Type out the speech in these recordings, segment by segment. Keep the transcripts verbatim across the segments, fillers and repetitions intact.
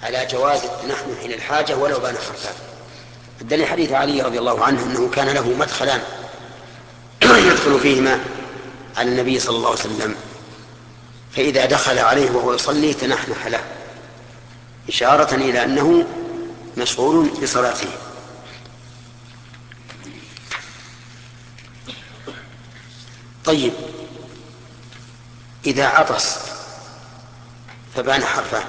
على جواز التنحن حين الحاجة ولو بان خرفان. الدليل حديث علي رضي الله عنه أنه كان له مدخلان يدخل فيهما على النبي صلى الله عليه وسلم، فإذا دخل عليه وهو يصلي تنحنح له إشارة إلى أنه مشغول بصلاته. طيب، إذا عطس فبان حرفان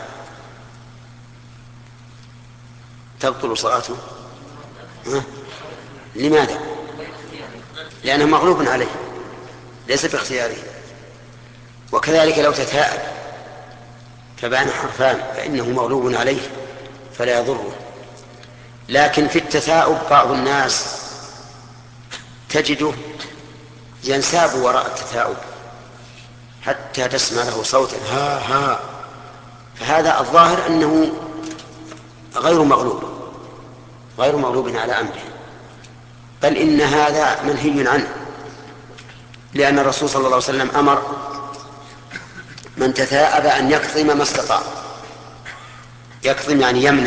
تبطل صلاته؟ ها؟ لماذا؟ لأنه مغلوب عليه ليس باختياره. وكذلك لو تثاءب فبان حرفان فإنه مغلوب عليه فلا يضره. لكن في التثاؤب بعض الناس تجده ينساب وراء التثاؤب حتى تسمع له صوتا ها ها، فهذا الظاهر أنه غير مغلوب غير مغلوب على أمره، بل إن هذا منهي عنه، لأن الرسول صلى الله عليه وسلم أمر من تثاءب أن يكظم ما استطاع. يكظم يعني يمنع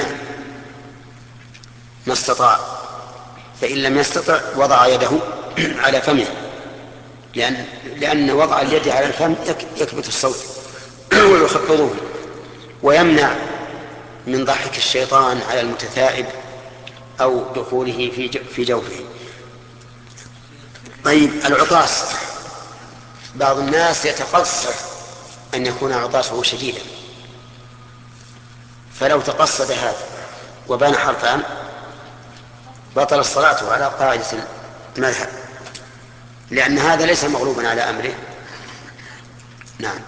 ما استطاع، فإن لم يستطع وضع يده على فمه، لأن, لأن وضع اليد على الفم يكبت الصوت ويخفضه ويمنع من ضحك الشيطان على المتثائب أو دخوله في جوفه. طيب، العطاس، بعض الناس يتقصد أن يكون عطاسه شديدا، فلو تقصد هذا وبان حرفان بطل الصلاة على قاعدة المذهب، لأن هذا ليس مغلوبا على أمره. نعم.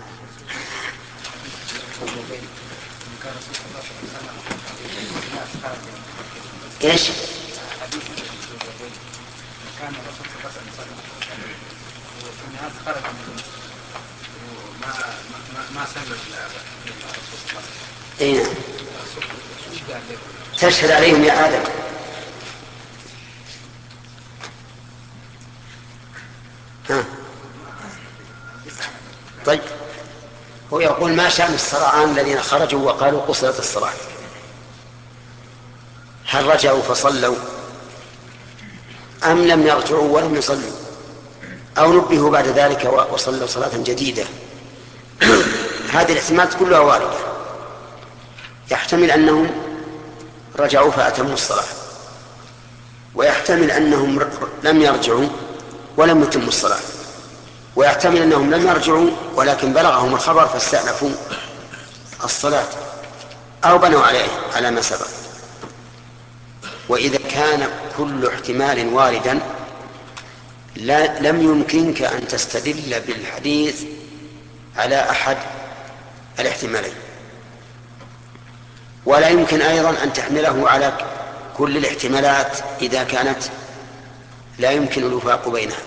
إيش؟ كان الرسول صلى الله عليه وسلم هذا خرج ما ما ما سلم الرسول صلى الله عليه وسلم. تشهد عليهم يا آدم. ها. طيب، هو يقول ما شأن الصرعان الذين خرجوا وقالوا قصرت الصلاة؟ هل رجعوا فصلوا أم لم يرجعوا ولم يصلوا، أو نبهوا بعد ذلك وصلوا صلاة جديدة؟ هذه الاحتمالات كلها واردة. يحتمل أنهم رجعوا فأتموا الصلاة، ويحتمل أنهم لم يرجعوا ولم يتموا الصلاة، ويحتمل أنهم لم يرجعوا ولكن بلغهم الخبر فاستأنفوا الصلاة أو بنوا عليه على ما سبق. وإذا كان كل احتمال واردا لا لم يمكنك أن تستدل بالحديث على أحد الاحتمالين، ولا يمكن أيضا أن تحمله على كل الاحتمالات إذا كانت لا يمكن الوفاق بينها.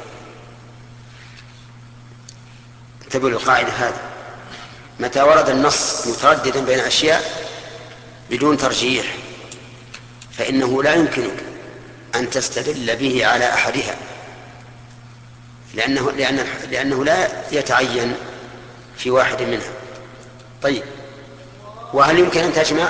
انتبهوا للقاعدة هذه، متى ورد النص مترددا بين أشياء بدون ترجيح فإنه لا يمكنك أن تستدل به على أحدها، لأنه, لأنه, لأنه لا يتعين في واحد منها. طيب، وهل يمكن أن تجمع؟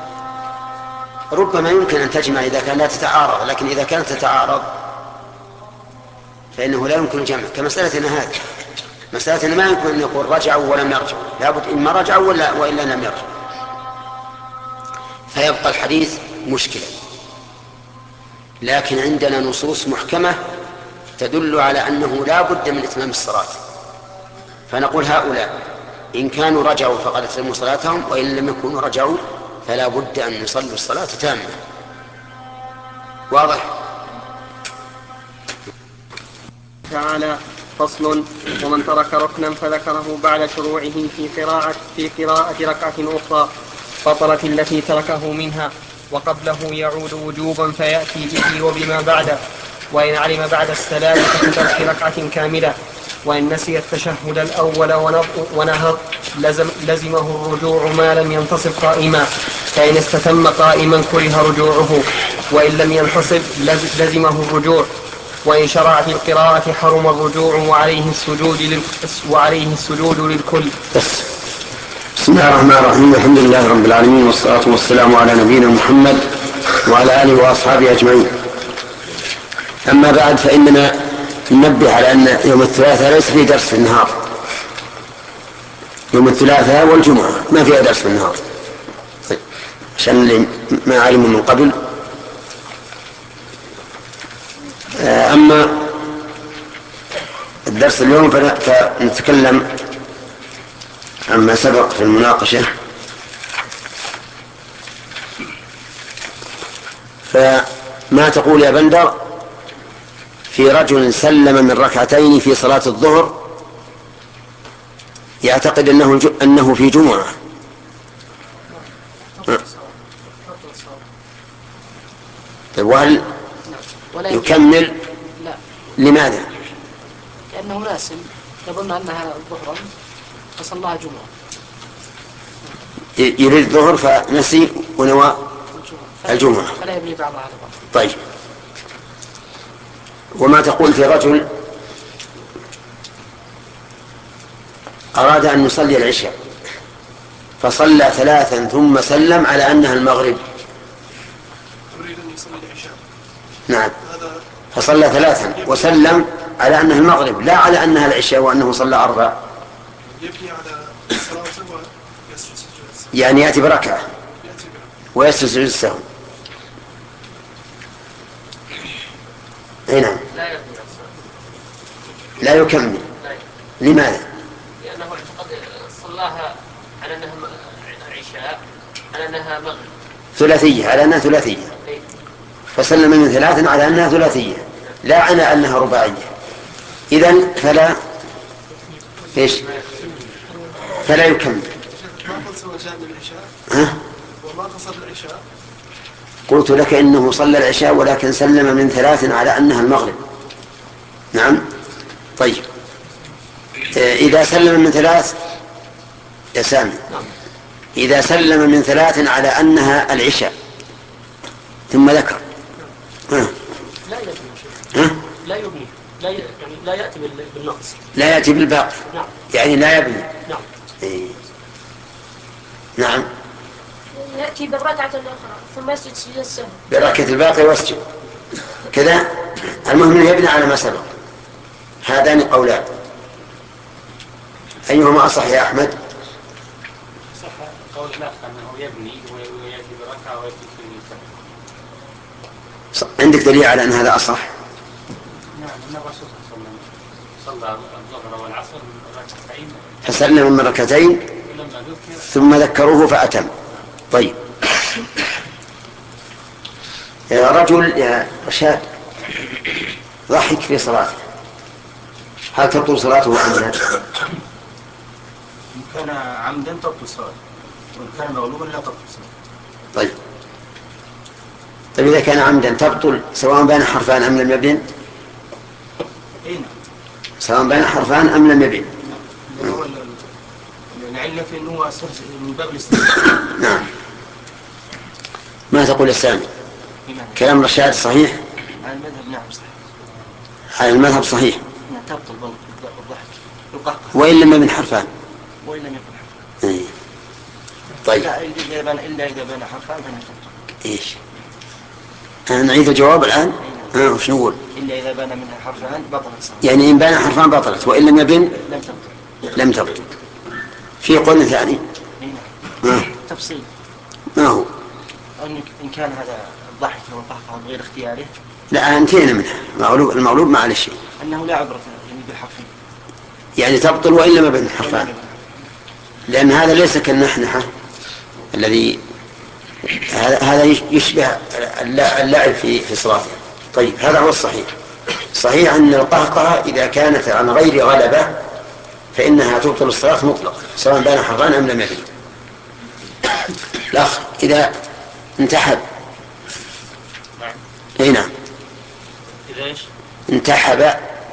ربما يمكن أن تجمع إذا كان لا تتعارض، لكن إذا كانت تتعارض فإنه لا يمكن الجمع، كمسألة هذه. مسألة ما يمكن أن يقول رجعوا ولم يرجعوا، لابد إما رجعوا ولا وإلا لم يرجعوا، فيبقى الحديث مشكلة. لكن عندنا نصوص محكمة تدل على أنه لا بد من إتمام الصلاة، فنقول هؤلاء إن كانوا رجعوا فقد أتموا صلاتهم، وإن لم يكونوا رجعوا فلا بد أن يصلوا الصلاة تامة. واضح؟ تعالى: فصل: ومن ترك ركنا فذكره بعد شروعه في قراءة في قراءة ركعة أخرى بطلت التي تركه منها، وقبله يعود وجوبا فيأتي به وبما بعده، وإن علم بعد السلام فترك ركعة كاملة، وإن نسي التشهد الأول ونهض لزم لزمه الرجوع ما لم ينتصب قائما، فإن استتم قائما كره رجوعه، وإن لم ينتصب لزمه الرجوع، وإن شرع في القراءة حرم الرجوع وعليه السجود لل... وعليه السجود للكل. بس. بسم بسم الله الرحمن الرحيم. الحمد لله رب العالمين، والصلاة والسلام على نبينا محمد وعلى آله وأصحابه أجمعين. أما بعد، فإننا ننبه على أن يوم الثلاثاء ليس فيه درس في النهار. يوم الثلاثاء والجمعة ما فيها درس في النهار، عشان اللي ما علموا من قبل. أما الدرس اليوم فنتكلم عما سبق في المناقشة. فما تقول يا بندر في رجل سلم من ركعتين في صلاة الظهر يعتقد أنه, أنه في جمعة؟ وهل يكمل؟ لا. لماذا؟ لأنه ناس يظن أنها ظهرا فصلاها جمعة، يريد الظهر فنسي ونوى الجمعة، فلا يبني بعضها على بعض. طيب. وما تقول في رجل أراد أن يصلي العشاء فصلى ثلاثا ثم سلم على أنها المغرب؟ يريد أن يصلي العشاء. نعم، فصلى ثلاثا وسلم على أنها المغرب، لا على أنها العشاء وأنه صلى أربع. يبني على صلاته ويسجد سجود، يعني يأتي بركعة يأتي بركعة ويسجد سجود السهو. أي نعم، لا يبني لا يكمل. لماذا؟ لأنه اعتقد صلاها على أنها عشاء، على أنها مغرب ثلاثية، على أنها ثلاثية، فسلم من ثلاث على أنها ثلاثية لا على أنها رباعية. إذن فلا إيش؟ فلا يكمل. ما قلت سوى جاء من العشاء ها؟ وما قصد العشاء. قلت لك إنه صلى العشاء ولكن سلم من ثلاث على أنها المغرب. نعم. طيب، إذا سلم من ثلاث يا سامي، إذا سلم من ثلاث على أنها العشاء ثم ذكر ها؟ لا يبني ها؟ لا يبني لا ي... يعني لا يأتي بالنقص. لا يأتي بالباقي. نعم. يعني لا يبني. نعم. إيه. نعم، يأتي بالركعة الأخرى ثم يسجد سجود السهو. بركة الباقي واسجد كذا. المهم يبني على ما سبق. هذان قولان، أيهما أصح يا أحمد؟ صح قول لا أنه يبني ويأتي بركعة ويأتي في عندك دليل على أن هذا أصح؟ نعم، أن الرسول صلى الله عليه وسلم صلى الظهر والعصر من ركعتين فسلم من ركعتين ولما ذكر ثم ذكروه فأتم. طيب، يا رجل يا رشاد ضحك في صلاته، هل تبطل صلاته أم لا؟ إن كان عمدا تبطل صلاته، وإن كان مغلوبا لا تبطل صلاته. طيب. طيب، إذا كان عمدا تبطل سواء بين حرفان أم لم يبن؟ أي نعم، سواء بين حرفان أم لم يبن. العلة في أنه من باب الاستثناء. نعم. ما تقول السامي؟ كلام رشاد صحيح؟ على المذهب نعم صحيح. على المذهب صحيح. نعم، تبطل الضحك القهقه وإن لم يبن حرفان. وإن لم يكن حرفان. إيه. طيب. لا، إلا إذا بين إلا إذا بين حرفان فلا تبطل. إيش؟ نعيد الجواب الآن. ها وش نقول؟ إلا إذا بين منها حرفان بطلت الصلاة. يعني إن بين حرفان بطلت، وإن لم يبن لم تبطل. لم تبطل. في قول ثاني. أي نعم. آه. تفصيل. ما هو؟ إن كان هذا الضحك والقهقه بغير اختياره. لا، انتهينا منها. المغلوب المغلوب ما عليه شيء. أنه لا عبرة يعني بالحرفين. يعني تبطل وإن لم يبن حرفان، لأن هذا ليس كالنحنحة الذي هذا يشبه اللعب في في صلاته. طيب، هذا هو الصحيح. صحيح أن القهقرة إذا كانت عن غير غلبة فإنها تبطل الصلاة مطلقا سواء بين حرفان أم لم يبن. الأخ إذا انتحب. أي نعم. إذا إيش؟ انتحب.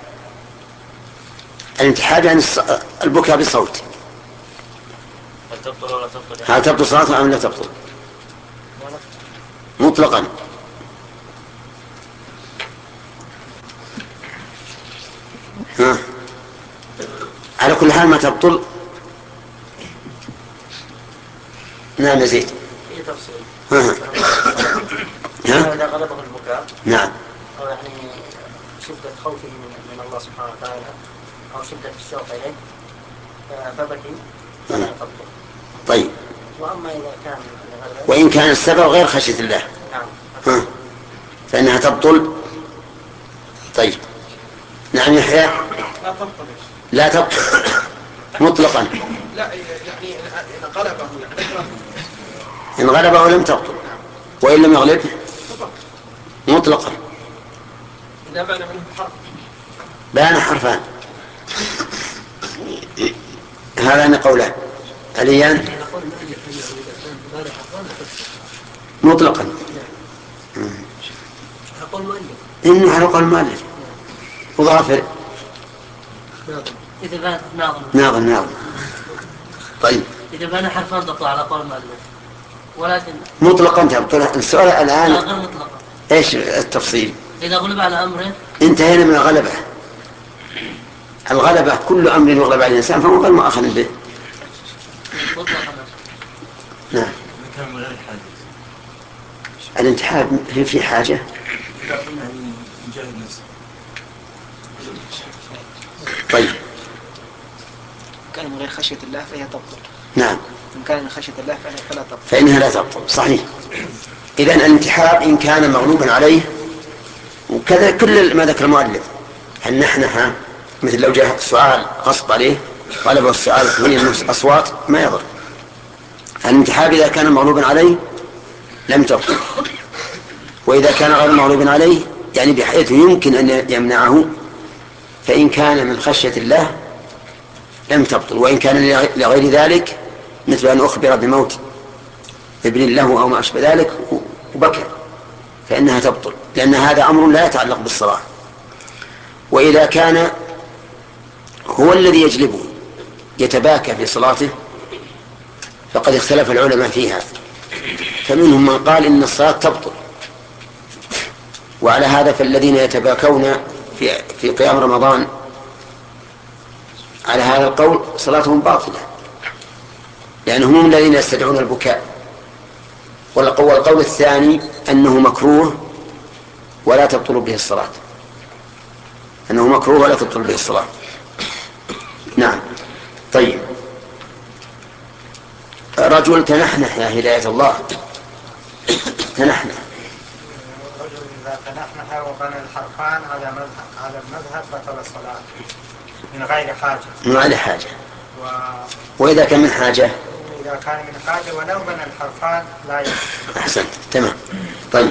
الانتحاب يعني البكاء بصوت. هل تبطل ولا تبطل؟ هل تبطل صلاته أم لا تبطل؟ مطلقا. ها. على كل حال ما تبطل نعم يزيد. في تفصيل. ها ها. إذا غلبه البكاء. نعم. أو يعني شدة خوفه من الله سبحانه وتعالى أو شدة الشوق إليه فبكي فلا تبطل. طيب. وأما إذا كان وإن كان السبب غير خشية الله. نعم. ها. فإنها تبطل. طيب. نعم يحيى. لا تبطل. لا تبطل مطلقا. لا يعني إن غلبه يعني إن غلبه لم تبطل، وإن لم يغلبه مطلقا. إذا بان منه حرف. بان حرفان. هذان قولان. عليان مطلقا. إنه على قول المؤلف. وظافر إذا بان ناظم. ناظم ناظم. طيب. إذا بان حرفان تطلع على قول المؤلف. ولكن مطلقا تبطل. السؤال الآن لا غير مطلقا. إيش التفصيل؟ إذا غلب على أمره. انتهينا من الغلبة. الغلبة كل أمر يغلب على الإنسان فهو غير مؤاخذ به. مطلقا. نعم. الانتحاب هي في حاجة. طيب. كان من غير خشية الله فهي تبطل. نعم. إن كان من خشية الله فلا تبطل. فإنها لا تبطل. صحيح. إذن الانتحاب إن كان مغلوبا عليه، وكذا كل ما ذكر المؤلف النحنحة، مثل لو جاء سؤال غصب عليه غلبه السؤال ثمانية أصوات ما يضر. الانتحاب إذا كان مغلوبا عليه لم تبطل، وإذا كان غير مغلوب عليه يعني بحيث يمكن أن يمنعه فإن كان من خشية الله لم تبطل، وإن كان لغير ذلك مثل أن أخبر بموت ابن له أو ما أشبه ذلك وبكى فإنها تبطل، لأن هذا أمر لا يتعلق بالصلاة. وإذا كان هو الذي يجلبه يتباكى في صلاته فقد اختلف العلماء فيها، فمنهم من قال إن الصلاة تبطل، وعلى هذا فالذين يتباكون في, في قيام رمضان على هذا القول صلاتهم باطلة، لأنهم هم الذين يستدعون البكاء. والقول الثاني أنه مكروه ولا تبطل به الصلاة، أنه مكروه ولا تبطل به الصلاة. نعم. طيب، رجل تنحنح يا هداية الله، تنحنح. رجل إذا تنحنح وبنى الحرفان على مذهب على المذهب بطل الصلاة من غير حاجة. من غير حاجة. و... وإذا كان من حاجة. إذا كان من حاجة ولو بنى الحرفان لا يجوز. أحسنت، تمام. طيب،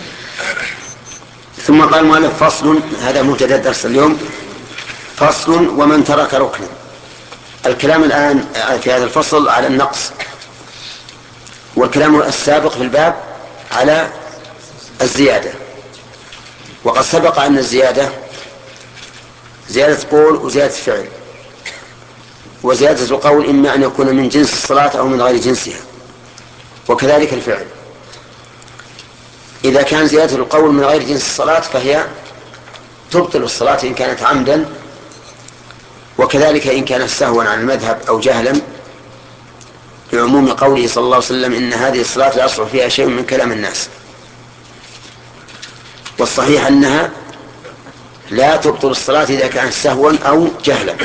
ثم قال المؤلف فصل، هذا مبتدأ درس اليوم، فصل ومن ترك ركنا. الكلام الآن في هذا الفصل على النقص، والكلام السابق في الباب على الزيادة. وقد سبق أن الزيادة زيادة قول وزيادة فعل، وزيادة القول إما أن يكون من جنس الصلاة أو من غير جنسها، وكذلك الفعل. إذا كان زيادة القول من غير جنس الصلاة فهي تبطل الصلاة إن كانت عمدا، وكذلك إن كانت سهوا عن المذهب أو جهلا، لعموم قوله صلى الله عليه وسلم إن هذه الصلاة لا يصلح فيها شيء من كلام الناس. والصحيح أنها لا تبطل الصلاة إذا كانت سهوا أو جهلا.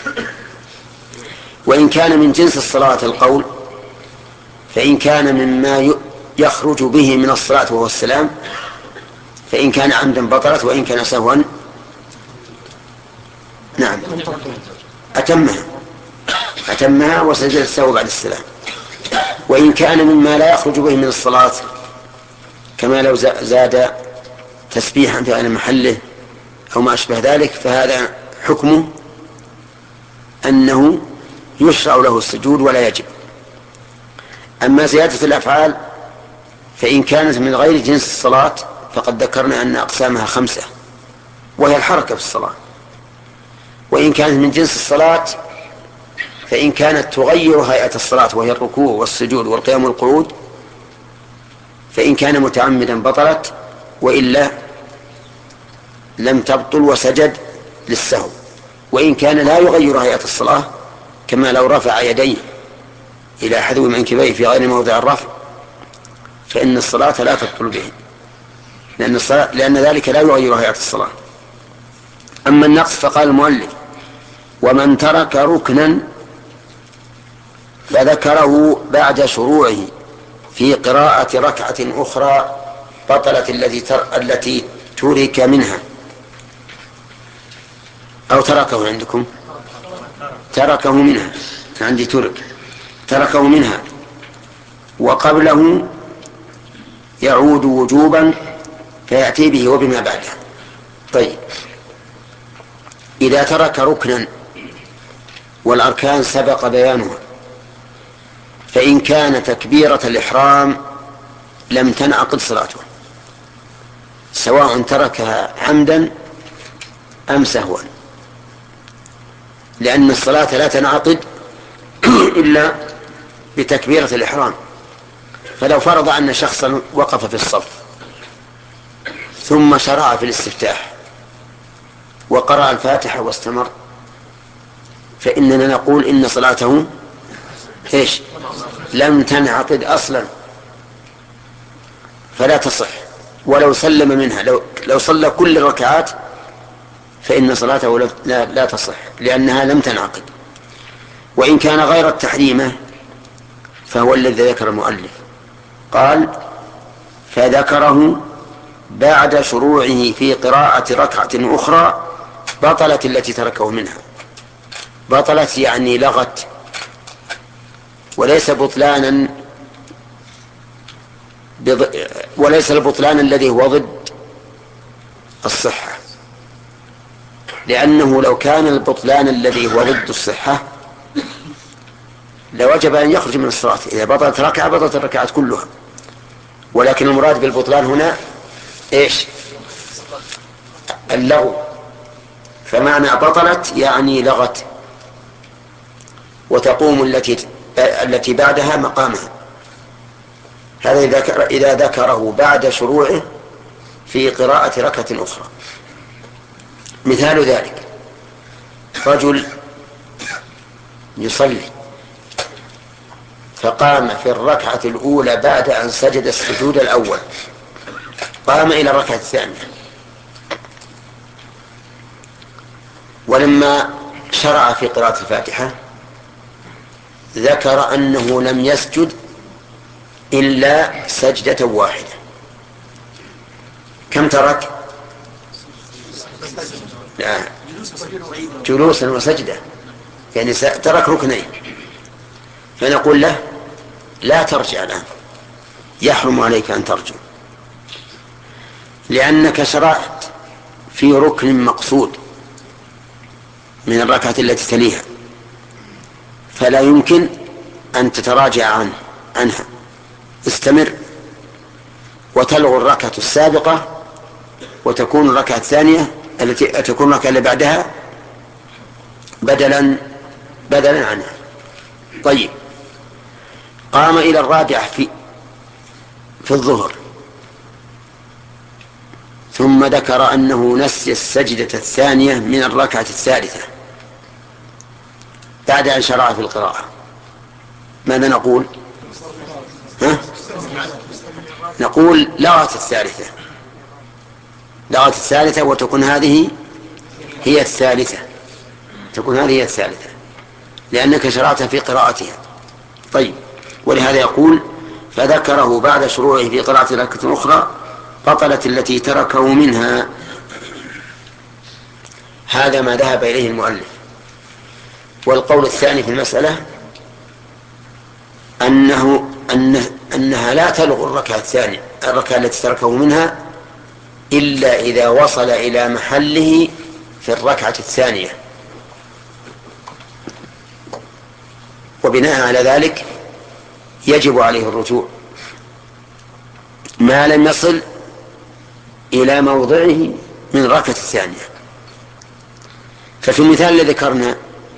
وإن كان من جنس الصلاة القول، فإن كان مما يخرج به من الصلاة وهو السلام فإن كان عمدا بطلت، وإن كان سهوا نعم أتمها أتمها وسجد السهو بعد السلام. وإن كان مما لا يخرج به من الصلاة كما لو زاد تسبيحا في غير محله أو ما أشبه ذلك فهذا حكمه أنه يشرع له السجود ولا يجب. أما زيادة الأفعال فإن كانت من غير جنس الصلاة فقد ذكرنا أن أقسامها خمسة، وهي الحركة في الصلاة. وإن كانت من جنس الصلاة فإن كانت تغير هيئة الصلاة وهي الركوع والسجود والقيام والقعود فإن كان متعمدا بطلت، وإلا لم تبطل وسجد للسهو. وإن كان لا يغير هيئة الصلاة كما لو رفع يديه إلى حذو منكبيه في غير موضع الرفع فإن الصلاة لا تبطل به، لأن, الصلاة لأن ذلك لا يغير هيئة الصلاة. أما النقص فقال المؤلف: ومن ترك ركنا فذكره بعد شروعه في قراءة ركعة أخرى بطلت التي تر... التي ترك منها، أو تركه عندكم تركه منها، عندي ترك تركه منها وقبله يعود وجوبا فيأتي به وبما بعده. طيب، إذا ترك ركنا والأركان سبق بيانها فإن كان تكبيرة الإحرام لم تنعقد صلاته، سواء تركها عمدا أم سهوا، لأن الصلاة لا تنعقد إلا بتكبيرة الإحرام. فلو فرض أن شخصا وقف في الصف ثم شرع في الاستفتاح وقرأ الفاتحة واستمر، فإننا نقول إن صلاته إيش؟ لم تنعقد أصلا، فلا تصح. ولو سلم منها، لو, لو صلى كل الركعات فإن صلاته لا, لا تصح، لأنها لم تنعقد. وإن كان غير التحريمة فهو الذي ذكر المؤلف، قال: فذكره بعد شروعه في قراءة ركعة أخرى بطلت التي تركه منها. بطلت يعني لغت، وليس بطلانا بض... وليس البطلان الذي هو ضد الصحة، لأنه لو كان البطلان الذي هو ضد الصحة لوجب أن يخرج من الصلاة. إذا بطلت ركعة بطلت الركعات كلها، ولكن المراد بالبطلان هنا إيش؟ اللغو. فمعنى بطلت يعني لغت، وتقوم التي التي بعدها مقامها. هذا إذا إذا ذكره بعد شروعه في قراءة ركعة أخرى. مثال ذلك: رجل يصلي فقام في الركعة الأولى بعد أن سجد السجود الأول، قام إلى الركعة الثانية، ولما شرع في قراءة الفاتحة ذكر أنه لم يسجد إلا سجدة واحدة. كم ترك؟ لا، جلوسا وسجدة، يعني ترك ركنين. فنقول له: لا ترجع الآن، يحرم عليك أن ترجع، لأنك شرعت في ركن مقصود من الركعة التي تليها، فلا يمكن أن تتراجع عنه عنها. استمر وتلغو الركعة السابقة وتكون الركعة الثانية التي تكون الركعة اللي بعدها بدلا بدلا عنها. طيب، قام إلى الرابعة في في الظهر ثم ذكر أنه نسي السجدة الثانية من الركعة الثالثة بعد أن شرع في القراءة، ماذا نقول؟ ها؟ نقول لغت الثالثة لغت الثالثة وتكون هذه هي الثالثة تكون هذه هي الثالثة لأنك شرعت في قراءتها. طيب، ولهذا يقول: فذكره بعد شروعه في قراءة ركعة أخرى بطلت التي تركه منها. هذا ما ذهب إليه المؤلف. والقول الثاني في المسألة أنه أن أنها لا تلغو الركعة الثانية الركعة التي تركه منها إلا إذا وصل إلى محله في الركعة الثانية، وبناء على ذلك يجب عليه الرجوع ما لم يصل إلى موضعه من الركعة الثانية. ففي المثال الذي ذكرنا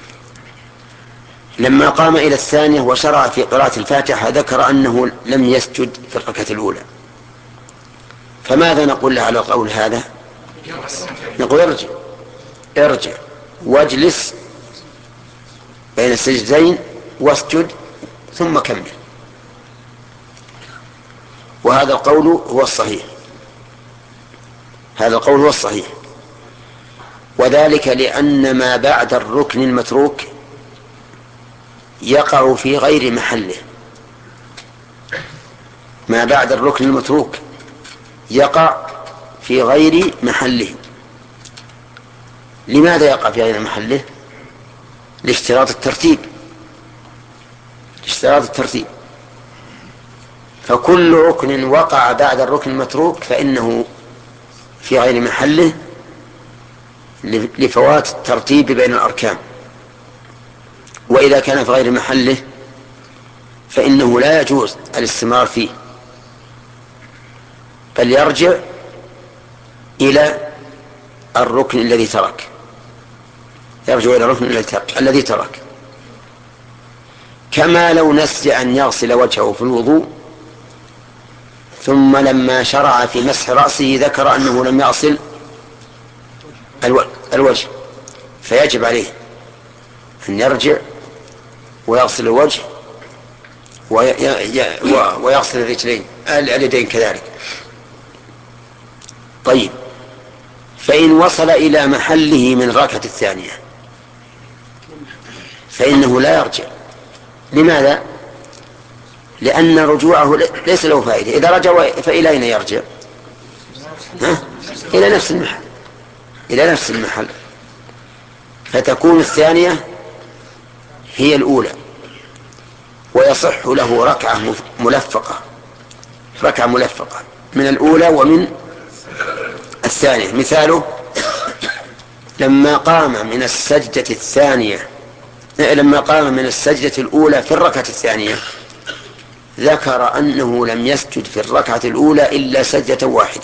لما قام إلى الثانية وشرع في قراءة الفاتحة ذكر أنه لم يسجد في الركعة الأولى، فماذا نقول له على القول هذا؟ نقول: ارجع ارجع واجلس بين السجدين واسجد ثم كمل. وهذا القول هو الصحيح، هذا القول هو الصحيح، وذلك لأن ما بعد الركن المتروك يقع في غير محله. ما بعد الركن المتروك يقع في غير محله. لماذا يقع في غير محله؟ لاشتراط الترتيب، اشتراط الترتيب. فكل ركن وقع بعد الركن المتروك فإنه في غير محله لفوات الترتيب بين الأركان. وإذا كان في غير محله فإنه لا يجوز الاستمرار فيه، بل يرجع إلى الركن الذي ترك، يرجع إلى الركن الذي ترك. كما لو نسي أن يغسل وجهه في الوضوء ثم لما شرع في مسح رأسه ذكر أنه لم يغسل الوجه، فيجب عليه أن يرجع ويغسل الوجه ويغسل الرجلين اليدين كذلك. طيب، فإن وصل إلى محله من الركعة الثانية فإنه لا يرجع. لماذا؟ لأن رجوعه ليس له فائدة. إذا رجع فإلى أين يرجع؟ ها؟ إلى نفس المحل، إلى نفس المحل، فتكون الثانية هي الأولى، ويصح له ركعة ملفقة، ركعة ملفقة من الأولى ومن الثانية. مثاله لما قام من السجدة الثانية لما قام من السجدة الأولى في الركعة الثانية ذكر أنه لم يسجد في الركعة الأولى إلا سجدة واحدة.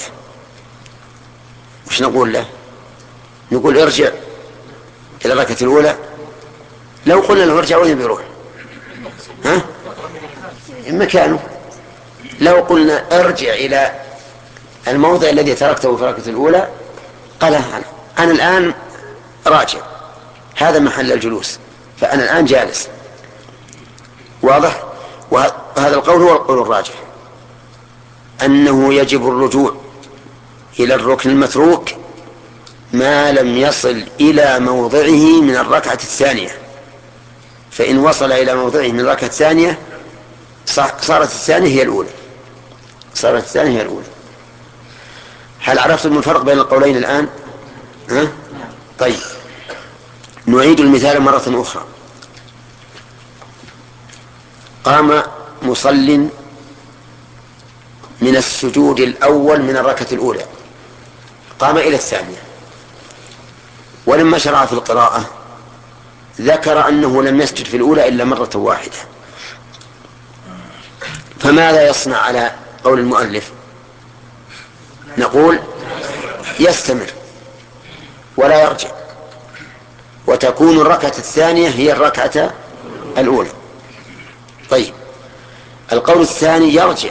وش نقول له؟ نقول ارجع إلى الركعة الأولى. لو قلنا له ارجع وين بيروح؟ ها؟ مكانه. لو قلنا ارجع إلى الموضع الذي تركته في الركعة الأولى قال أنا, أنا الآن راجع، هذا محل الجلوس، فأنا الآن جالس. واضح؟ وهذا القول هو القول الراجح، أنه يجب الرجوع إلى الركن المتروك ما لم يصل إلى موضعه من الركعة الثانية. فإن وصل إلى موضعه من الركعة الثانية صارت الثانية هي الأولى، صارت الثانية هي الأولى. هل عرفتم الفرق بين القولين الآن؟ ها؟ طيب، نعيد المثال مرة أخرى. قام مصل من السجود الأول من الركعة الأولى، قام إلى الثانية، ولما شرع في القراءة ذكر أنه لم يسجد في الأولى إلا مرة واحدة. فماذا يصنع على قول المؤلف؟ نقول يستمر ولا يرجع، وتكون الركعة الثانية هي الركعة الأولى. طيب، القول الثاني يرجع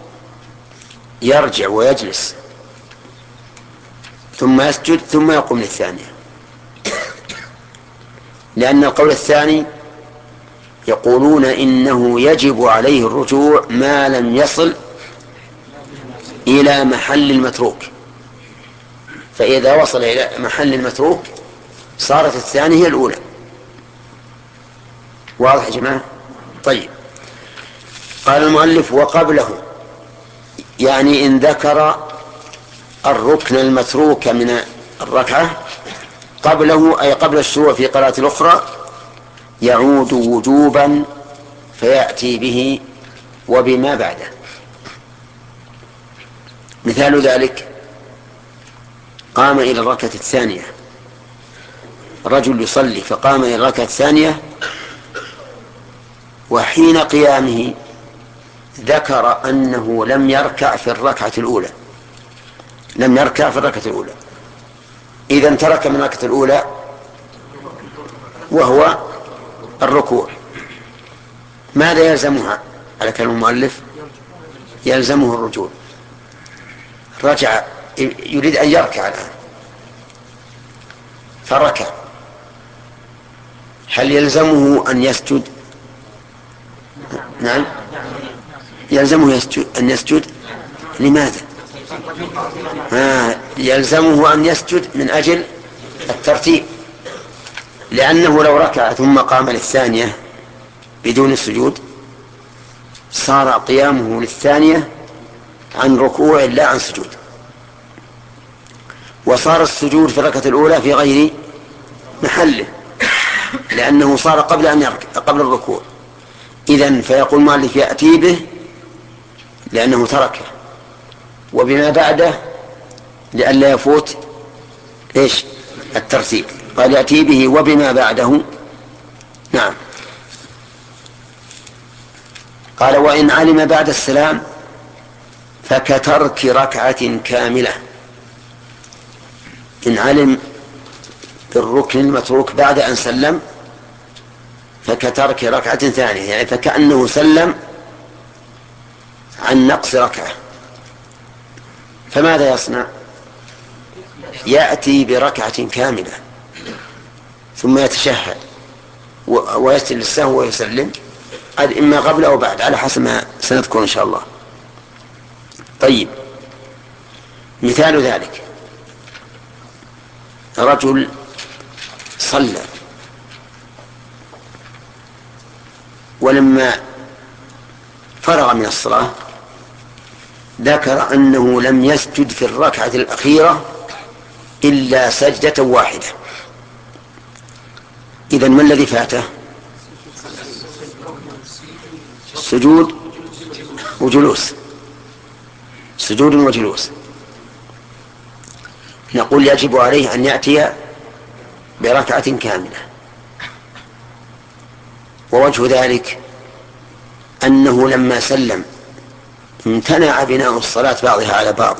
يرجع ويجلس ثم يسجد ثم يقوم للثانية، لأن القول الثاني يقولون إنه يجب عليه الرجوع ما لم يصل إلى محل المتروك، فإذا وصل إلى محل المتروك صارت الثانية هي الأولى. واضح يا جماعة؟ طيب، قال المؤلف وقبله، يعني إن ذكر الركن المتروك من الركعة قبله أي قبل الشروع في قراءة الأخرى يعود وجوبا فيأتي به وبما بعده. مثال ذلك قام إلى الركعة الثانية، رجل يصلي فقام إلى الركعة الثانية، وحين قيامه ذكر أنه لم يركع في الركعة الأولى، لم يركع في الركعة الأولى. إذن ترك من الركعة الأولى وهو الركوع. ماذا يلزمها على كلام المؤلف؟ يلزمه الرجوع. رجع يريد أن يركع الآن فركع، هل يلزمه أن يسجد؟ نعم يلزمه يسجد أن يسجد. لماذا؟ آه يلزمه أن يسجد من أجل الترتيب، لأنه لو ركع ثم قام للثانية بدون السجود صار قيامه للثانية عن ركوع لا عن سجود، وصار السجود في الركعة الأولى في غير محله لأنه صار قبل أن يركع قبل الركوع. إذن فيقول المؤلف يأتي به لأنه تركه، وبما بعده لئلا يفوت إيش الترتيب. قال يأتي به وبما بعده. نعم. قال وإن علم بعد السلام فكترك ركعة كاملة. إن علم بالركن المتروك بعد أن سلم فكترك ركعة ثانية، يعني فكأنه سلم عن نقص ركعة. فماذا يصنع؟ يأتي بركعة كاملة ثم يتشهد ويسجد للسهو ويسلم، إما قبل أو بعد على حسب ما سنذكر إن شاء الله. طيب، مثال ذلك رجل صلى ولما فرغ من الصلاة ذكر أنه لم يسجد في الركعة الأخيرة إلا سجدة واحدة. إذن ما الذي فاته؟ سجود وجلوس، سجود وجلوس. نقول يجب عليه أن يأتي بركعة كاملة. ووجه ذلك أنه لما سلم امتنع بناء الصلاة بعضها على بعض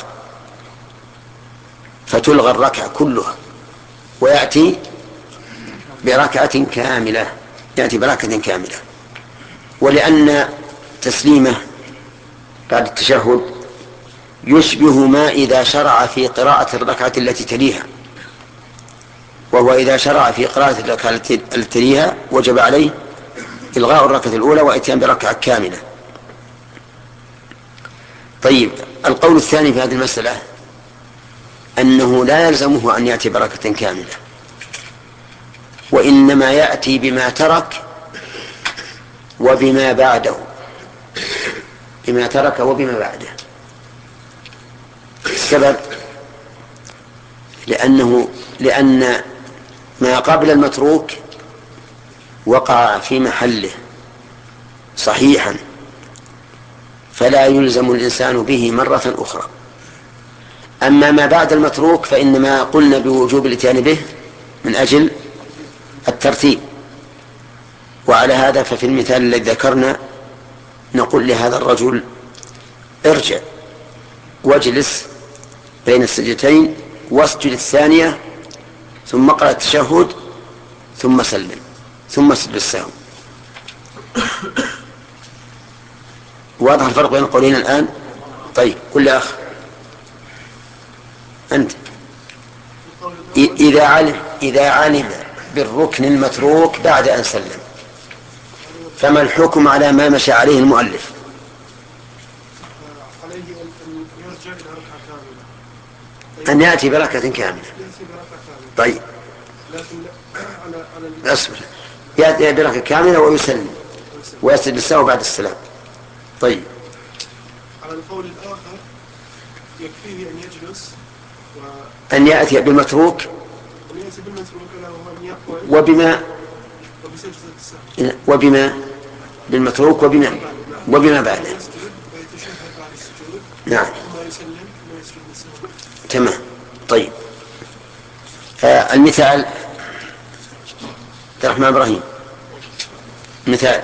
فتلغى الركعة كلها ويأتي بركعة كاملة، يأتي بركعة كاملة. ولأن تسليمه بعد التشهد يشبه ما إذا شرع في قراءة الركعة التي تليها، وهو إذا شرع في قراءة الركعة التي تليها وجب عليه إلغاء الركعة الأولى وإتيان بركعة كاملة. طيب، القول الثاني في هذه المسألة أنه لا يلزمه أن يأتي بركعة كاملة، وإنما يأتي بما ترك وبما بعده، بما ترك وبما بعده. السبب لأنه لأن ما قبل المتروك وقع في محله صحيحا فلا يلزم الإنسان به مرة أخرى. أما ما بعد المتروك فإنما قلنا بوجوب الاتيان به من أجل الترتيب. وعلى هذا ففي المثال الذي ذكرنا نقول لهذا الرجل ارجع واجلس بين السجدتين واسجد الثانية ثم اقرأ التشهد ثم سلم ثم اسجد السهو. واضح الفرق بين القولين الآن؟ طيب، كل أخ أنت إذا علم إذا علم بالركن المتروك بعد أن سلم فما الحكم على ما مشى عليه المؤلف؟ أن يأتي بركعة كاملة. طيب، أصبر، يأتي بركعة كاملة ويسلم ويسجد السهو بعد السلام. طيب، على القول الآخر يكفيه أن يجلس و... أن يأتي بالمتروك أن يأتي بالمتروك وهو أن يقول وبما وبسجدة السهو وبما بالمتروك وبما وبما بعده. نعم، تمام. طيب، آه المثال عبد الرحمن إبراهيم، مثال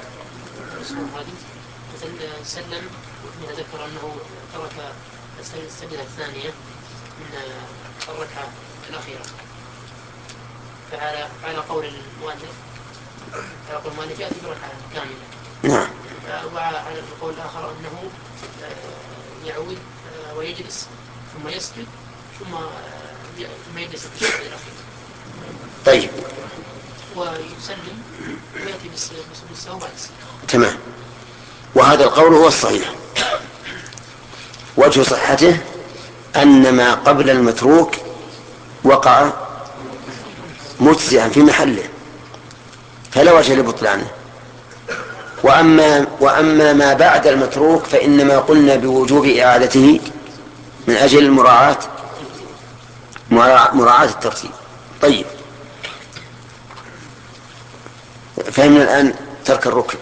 سلم ذكر أنه ترك السجدة الثانية من الركعة الأخيرة، فعلى على قول المؤلف على قول المؤلف يأتي بركعة كاملة. نعم. وعلى القول الآخر أنه يعود ويجلس ثم يسجد ثم ثم يجلس في الشهر الأخير. طيب، ويسلم ويأتي بالسهو بعد السلام. تمام. وهذا القول هو الصحيح. وجه صحته أن ما قبل المتروك وقع مجزئا في محله فلا وجه لبطلانه. وأما, وأما ما بعد المتروك فإنما قلنا بوجوب إعادته من أجل مراعاة مراعاة الترتيب. طيب، فهمنا الآن ترك الركن،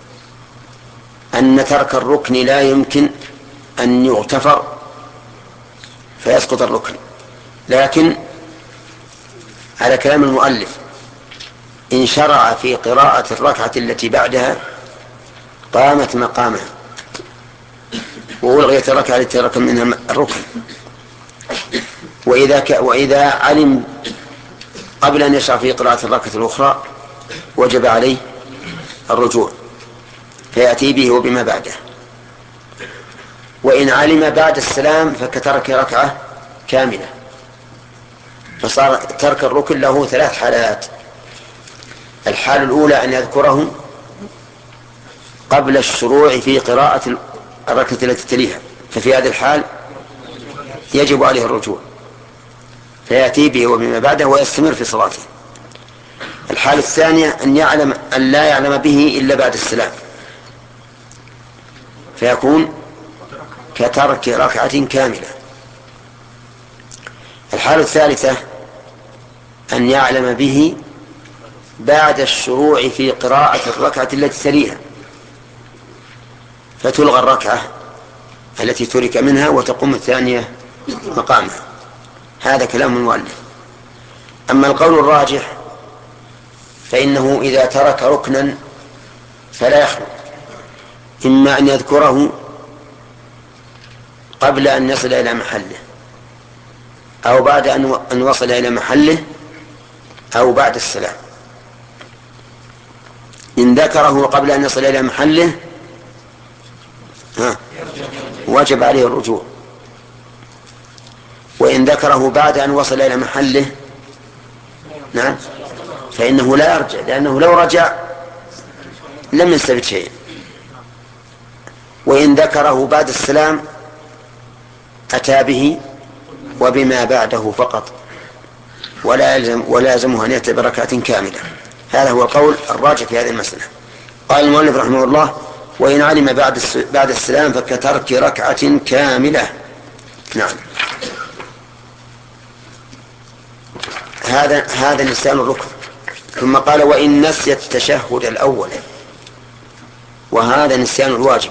أن ترك الركن لا يمكن أن يغتفر فيسقط الركن، لكن على كلام المؤلف إن شرع في قراءة الركعة التي بعدها قامت مقامها وألغيت الركعة التي ترك منها الركن. وإذا, ك... وإذا علم قبل أن يشرع في قراءة الركعة الأخرى وجب عليه الرجوع فيأتي به وبما بعده. وإن علم بعد السلام فكترك ركعة كاملة، فصار ترك الركن له ثلاث حالات. الحالة الأولى أن يذكره قبل الشروع في قراءة الركعة التي تليها، ففي هذه الحال يجب عليه الرجوع فيأتي به وبما بعده ويستمر في صلاته. الحالة الثانية أن يعلم أن لا يعلم به إلا بعد السلام فيكون كترك ركعة كاملة. الحالة الثالثة أن يعلم به بعد الشروع في قراءة الركعة التي تليها فتلغى الركعة التي ترك منها وتقوم الثانية مقامها. هذا كلام المؤلف. أما القول الراجح فإنه إذا ترك ركنا فلا يخلو، إما أن يذكره قبل أن يصل إلى محله أو بعد أن وصل إلى محله أو بعد السلام. إن ذكره قبل أن يصل إلى محله ها وجب عليه الرجوع، وإن ذكره بعد أن وصل إلى محله نعم فإنه لا يرجع، لأنه لو رجع لم يستفد شيء. وإن ذكره بعد السلام أتى به وبما بعده فقط ولا يلزم ولا يلزمه أن يأتي بركعة كاملة. هذا هو القول الراجح في هذه المسألة. قال المؤلف رحمه الله: وإن علم بعد بعد السلام فكترك ركعة كاملة. نعم، هذا هذا نسيان الركن. ثم قال: وإن نسي التشهد الأول، وهذا نسيان الواجب.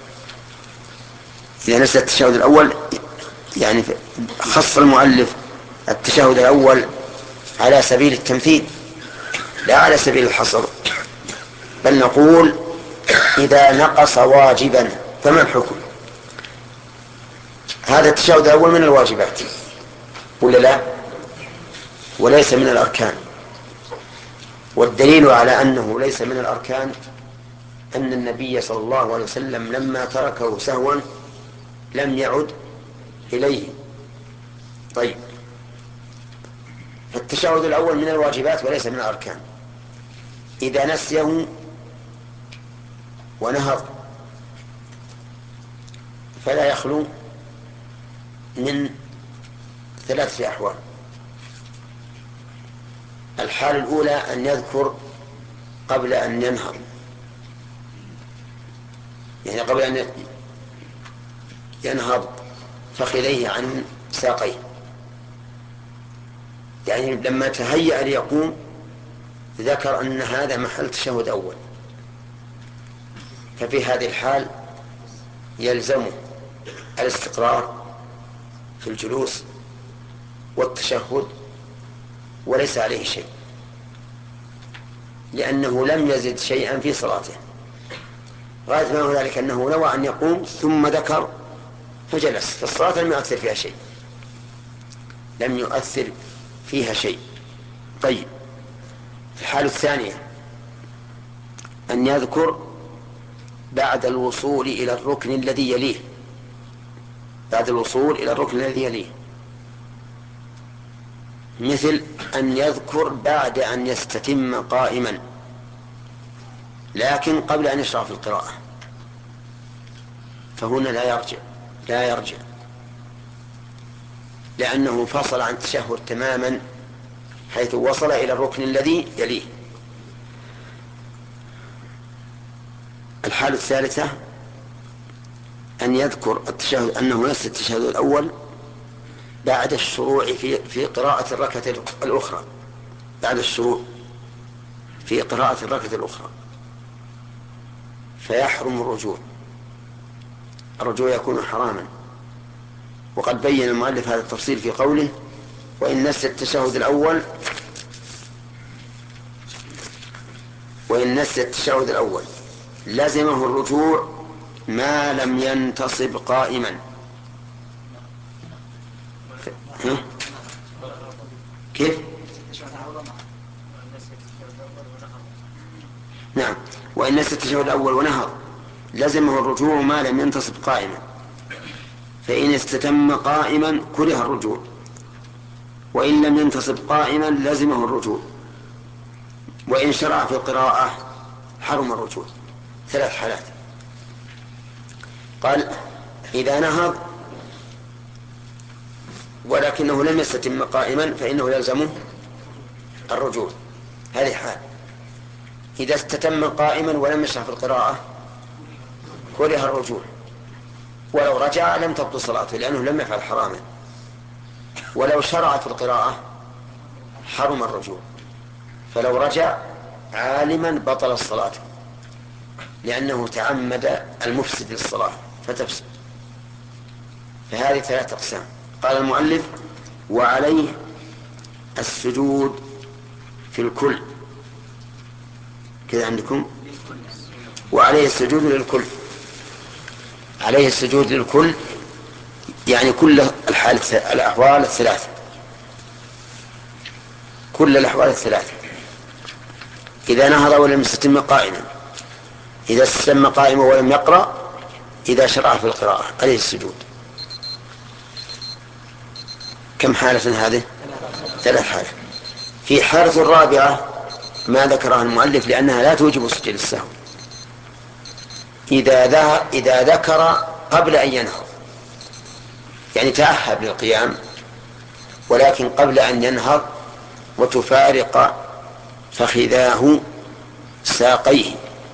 إذا نسي التشهد الأول يعني خص المؤلف التشهد الأول على سبيل التمثيل لا على سبيل الحصر، بل نقول إذا نقص واجبا فما الحكم؟ هذا التشهد الأول من الواجبات ولا لا؟ وليس من الأركان. والدليل على أنه ليس من الأركان أن النبي صلى الله عليه وسلم لما تركه سهوا لم يعد إليه. طيب، فالتشهد الأول من الواجبات وليس من الأركان. إذا نسيه ونهض فلا يخلو من ثلاثة أحوال. الحالة الأولى أن يذكر قبل أن ينهض، يعني قبل أن ينهض فخذيه عن ساقيه، يعني لما تهيأ ليقوم ذكر أن هذا محل تشهد أول، ففي هذه الحال يلزمه الاستقرار في الجلوس والتشهد وليس عليه شيء، لأنه لم يزد شيئا في صلاته. غاية ما هو ذلك أنه نوى أن يقوم ثم ذكر فجلس، فالصلاة لم يؤثر فيها شيء لم يؤثر فيها شيء. طيب، الحالة الثانية أن يذكر بعد الوصول إلى الركن الذي يليه بعد الوصول إلى الركن الذي يليه مثل أن يذكر بعد أن يستتم قائما لكن قبل أن يشرع في القراءة، فهنا لا يرجع لا يرجع لأنه فصل عن التشهد تماما حيث وصل إلى الركن الذي يليه. الحالة الثالثة أن يذكر التشهد أنه نسي التشهد الأول بعد الشروع في في قراءة الركعة الأخرى، بعد الشروع في قراءة الركعة الأخرى، فيحرم الرجوع. الرجوع يكون حراما، وقد بين المؤلف هذا التفصيل في قوله: وإن نسي التشهد الأول وإن نسي التشهد الأول لزمه الرجوع ما لم ينتصب قائما. ها؟ كيف؟ نعم، وإن نسي التشهد الأول ونهض لزمه الرجوع ما لم ينتصب قائما، فإن استتم قائما كره الرجوع، وإن لم ينتصب قائما لزمه الرجوع، وإن شرع في القراءة حرم الرجوع. ثلاث حالات. قال: إذا نهض ولكنه لم يستتم قائما فإنه يلزمه الرجوع، هذه حال. إذا استتم قائما ولم يشرع في القراءة كره الرجوع، ولو رجع لم تبطل صلاته لأنه لم يفعل حراما، ولو شرع في القراءة حرم الرجوع، فلو رجع عالما بطل الصلاة لأنه تعمد المفسد للصلاة فتفسد. فهذه ثلاثة أقسام. قال المؤلف: وعليه السجود في الكل. كذا عندكم؟ وعليه السجود للكل. عليه السجود للكل يعني كل الحال الأحوال الثلاثة، كل الأحوال الثلاثة. إذا نهض ولم يستتم قائما، إذا استتم قائما ولم يقرأ، إذا شرع في القراءة، عليه السجود. كم حالة هذه؟ ثلاث حالة. في حالة الرابعة ما ذكرها المؤلف لأنها لا توجب سجود السهو، إذا ذا إذا ذكر قبل أن ينهض، يعني تأهب للقيام ولكن قبل أن ينهض وتفارق فخذاه ساقيه،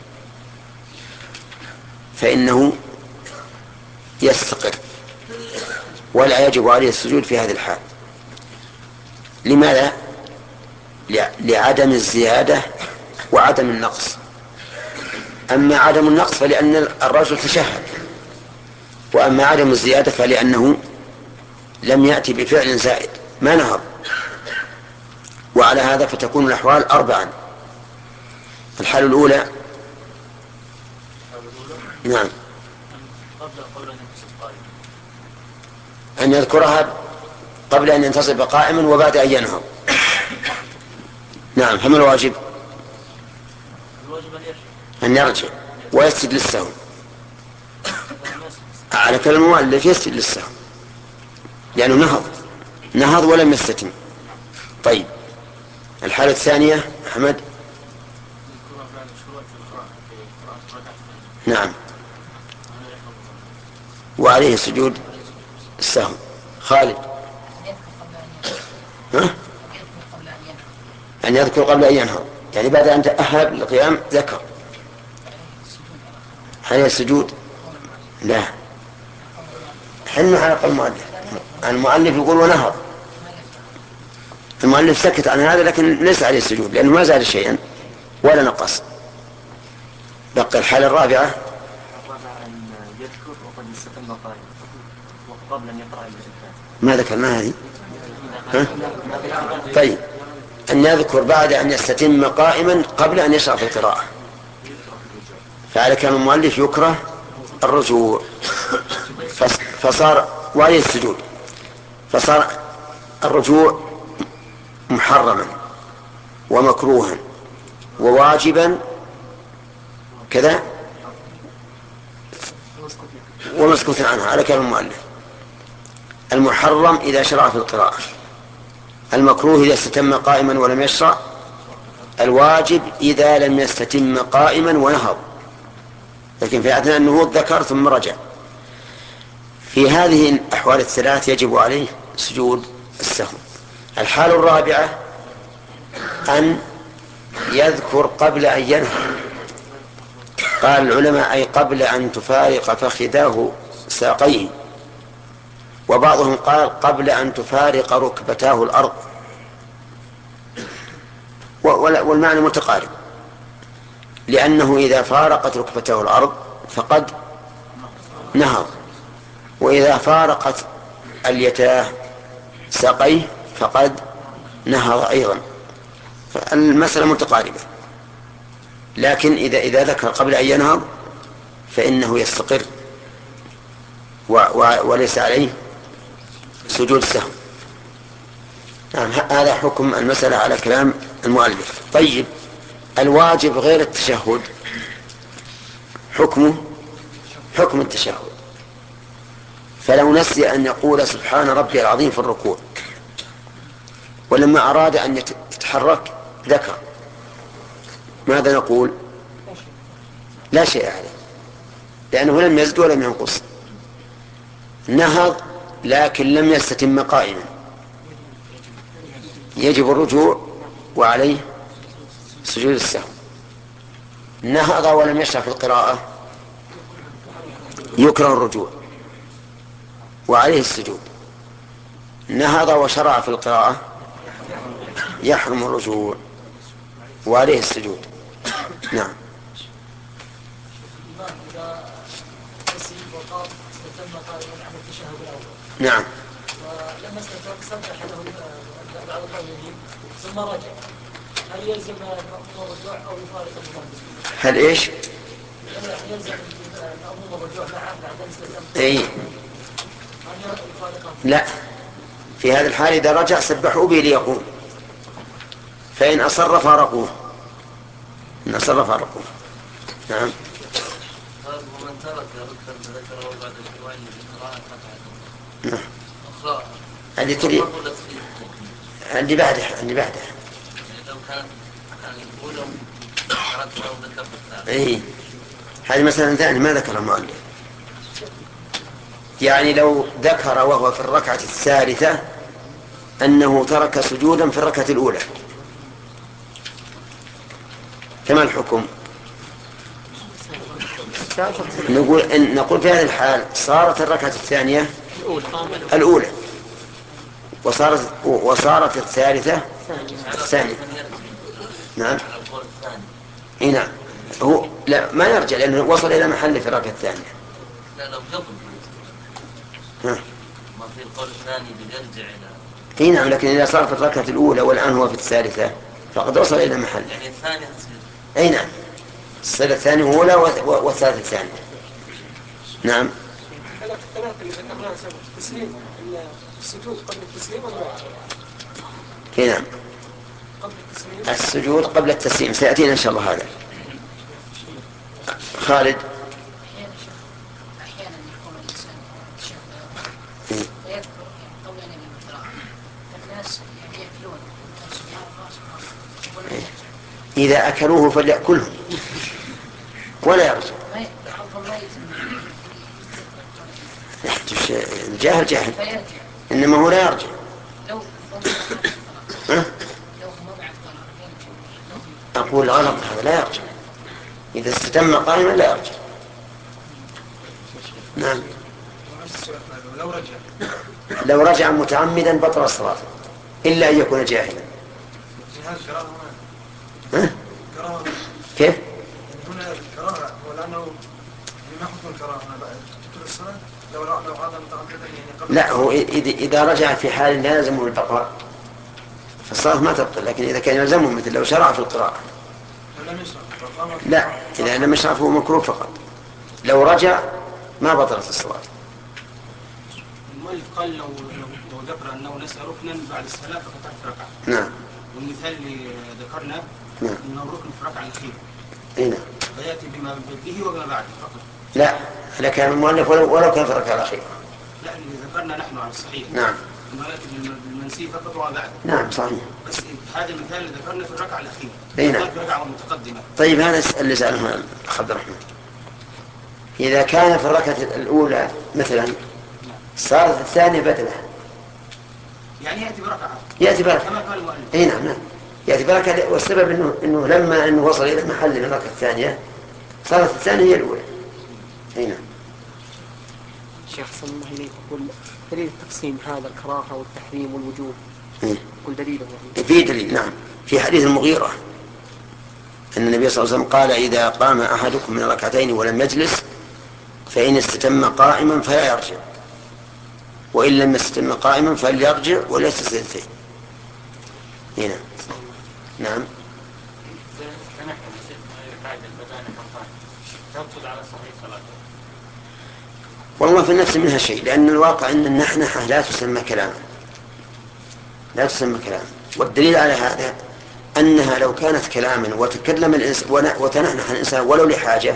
فإنه يستقر ولا يجب عليه السجود في هذه الحال. لماذا؟ لعدم الزيادة وعدم النقص. أما عدم النقص فلأن الرجل تشهد، وأما عدم الزيادة فلأنه لم يأتي بفعل زائد، ما نهض. وعلى هذا فتكون الأحوال أربعا. الحالة الأولى نعم أن يذكرها قبل أن ينتصب قائما وبعد أن ينهض. نعم. فما الواجب؟ أن يرجع ويسجد للسهو. على كلام المؤلف يسجد للسهو لأنه نهض نهض ولم يستتم. طيب، الحالة الثانية أحمد. نعم، وعليه سجود السهو. خالد. ها؟ أن يذكر قبل أن ينهض، يعني بعد أن تأهب للقيام ذكر، عليه السجود. لا، حن على قول المؤلف. المؤلف يقول ونهض، المؤلف سكت عن هذا لكن ليس عليه السجود لأنه ما زاد شيئا ولا نقص. بقي الحالة الرابعة ما ذكرنا هذه. ها؟ طيب، أن يذكر بعد أن يستتم قائما قبل أن يشرع في القراءة، فعلى كلام المؤلف يكره الرجوع، فصار وعليه السجود، فصار الرجوع محرما ومكروها وواجبا كذا ومسكوت عنه على كلام المؤلف. المحرم إذا شرع في القراءة، المكروه إذا استتم قائما ولم يشرع، الواجب إذا لم يستتم قائما ونهض، لكن في أثناء النهوض ذكر ثم رجع. في هذه الأحوال الثلاث يجب عليه سجود السهو. الحال الرابعة أن يذكر قبل أن ينهى. قال العلماء أي قبل أن تفارق فخذاه ساقيه، وبعضهم قال قبل أن تفارق ركبتاه الأرض، والمعنى متقارب، لأنه إذا فارقت ركبته الأرض فقد نهض، وإذا فارقت اليتاه ساقيه فقد نهض أيضا. المسألة متقاربة، لكن إذا إذا ذكر قبل أن ينهض فإنه يستقر و و وليس عليه سجود السهو. نعم، هذا حكم المسألة على كلام المؤلف. طيب، الواجب غير التشهد حكمه حكم التشهد. فلو نسي أن يقول سبحان ربي العظيم في الركوع، ولما أراد أن يتحرك ذكر، ماذا نقول؟ لا شيء عليه، لأنه لم يزد ولم ينقص. نهض لكن لم يستتم قائما، يجب الرجوع وعليه سجود السهو. نهض ولم يشرع في القراءة يكره الرجوع وعليه السجود. نهض وشرع في القراءة يحرم الرجوع وعليه السجود. نعم. نعم. ولما استفتح له بعض قوله ثم رجع، هل يلزم الرجوع او يفارق المنافس؟ هل ايش؟ يلزم المأموم الرجوع معه بعد ان استفتح؟ اي لا، في هذا الحال إذا رجع سبحوا به ليقوم، فإن أصر فارقوه، إن أصر فارقوه. نعم. ومن ترك ركنا ذكره بعد الجوعين بقراءة فتحة نعم. أخرى عندي تري عندي بعده عندي بعده لو كانت الأولى قرأت أو ذكرت الثانية. إيه، هذه مثلا ثانية ما ذكر المؤلف. يعني لو ذكر وهو في الركعة الثالثة أنه ترك سجودا في الركعة الأولى، كما الحكم؟ نقول إن نقول في هذه الحال صارت الركعة الثانية الأولى وصارت وصارت الثالثة الثانية. نعم. إيه نعم. هو لا ما يرجع لأنه وصل إلى محل في الركعة الثانية. لا لو قبل ها. ما في القول الثاني بيرجع إلى. إيه نعم، لكن إذا صار في الركعة الأولى والآن هو في الثالثة فقد وصل إلى محل. يعني الثانية تصير. أي نعم، الصلاة الثانية أولى والثالثة الثانية. نعم. الثلاثة اللي ذكرناها سبب التسليم، السجود قبل التسليم ولا بعد؟ إيه نعم. قبل التسليم. السجود قبل التسليم سيأتينا إن شاء الله هذا. خالد. أحيانا يكون الإنسان تشهد ويذكر قبل أن ينام القراءة، فالناس يأكلون سبحان الله سبحان الله. إذا أكلوه فليأكله ولا يرجع. الجاهل جاهل، إنما هو لا يرجع. أه؟ أقول غلط، هذا لا يرجع. إذا استتم قائما لا يرجع. نعم. لو رجع لو رجع متعمدا بطل الصلاة إلا أن يكون جاهلا. ها؟ كيف؟ هنا الكراهة ولأنه ما حكم الكراهة تبطل الصلاة لو لو عاد متعمدا يعني قبل. لا، هو إذا رجع في حال لا يلزمه البقاء فالصلاة ما تبطل، لكن إذا كان يلزمه مثل لو شرع في القراءة لا، إذا لم يشرع فهو مكروه فقط. لو رجع ما بطلت الصلاة. المؤلف قال لو لو ذكر أنه نسي ركنا بعد الصلاة فقد ركعة. نعم. والمثال اللي ذكرنا نعم. أنه الركن في الركعة الأخيرة. إيه نعم. فيأتي بما به وما بعده فقط. لا، لكن المؤلف ولو, ولو كان في الركعة الأخيرة. لا، اللي ذكرنا نحن على الصحيح. نعم. أنه يأتي بالمنسي فقط وما بعده. نعم صحيح. بس هذا المثال اللي ذكرنا في الركعة الأخيرة. إيه نعم. في الركعة المتقدمة. طيب، هذا اللي سأله الأخ عبد الرحمن. إذا كان في الركعة الأولى مثلا صارت الثانية بدلة، يعني يأتي بركعة يأتي بركة كما قال المؤلف. اي نعم نعم يأتي بركة، والسبب انه انه لما انه وصل الى محل من الركعة الثانية صارت الثانية هي الأولى. اي نعم. شيخ صلى الله عليه يقول دليل تقسيم هذا الكراهة والتحريم والوجوب. إيه؟ يقول دليله يعني. في دليل نعم، في حديث المغيرة أن النبي صلى الله عليه وسلم قال إذا قام أحدكم من ركعتين ولم يجلس فإن استتم قائما فلا يرجع، وإن لم يستتم قائما فليرجع وليس سجدتين. هنا نعم. والله في النفس منها شيء، لأن الواقع أن النحنحة لا تسمى كلاما، لا تسمى كلاما، والدليل على هذا أنها لو كانت كلاما وتكلم الإنسان وتنحنح الإنسان ولو لحاجة.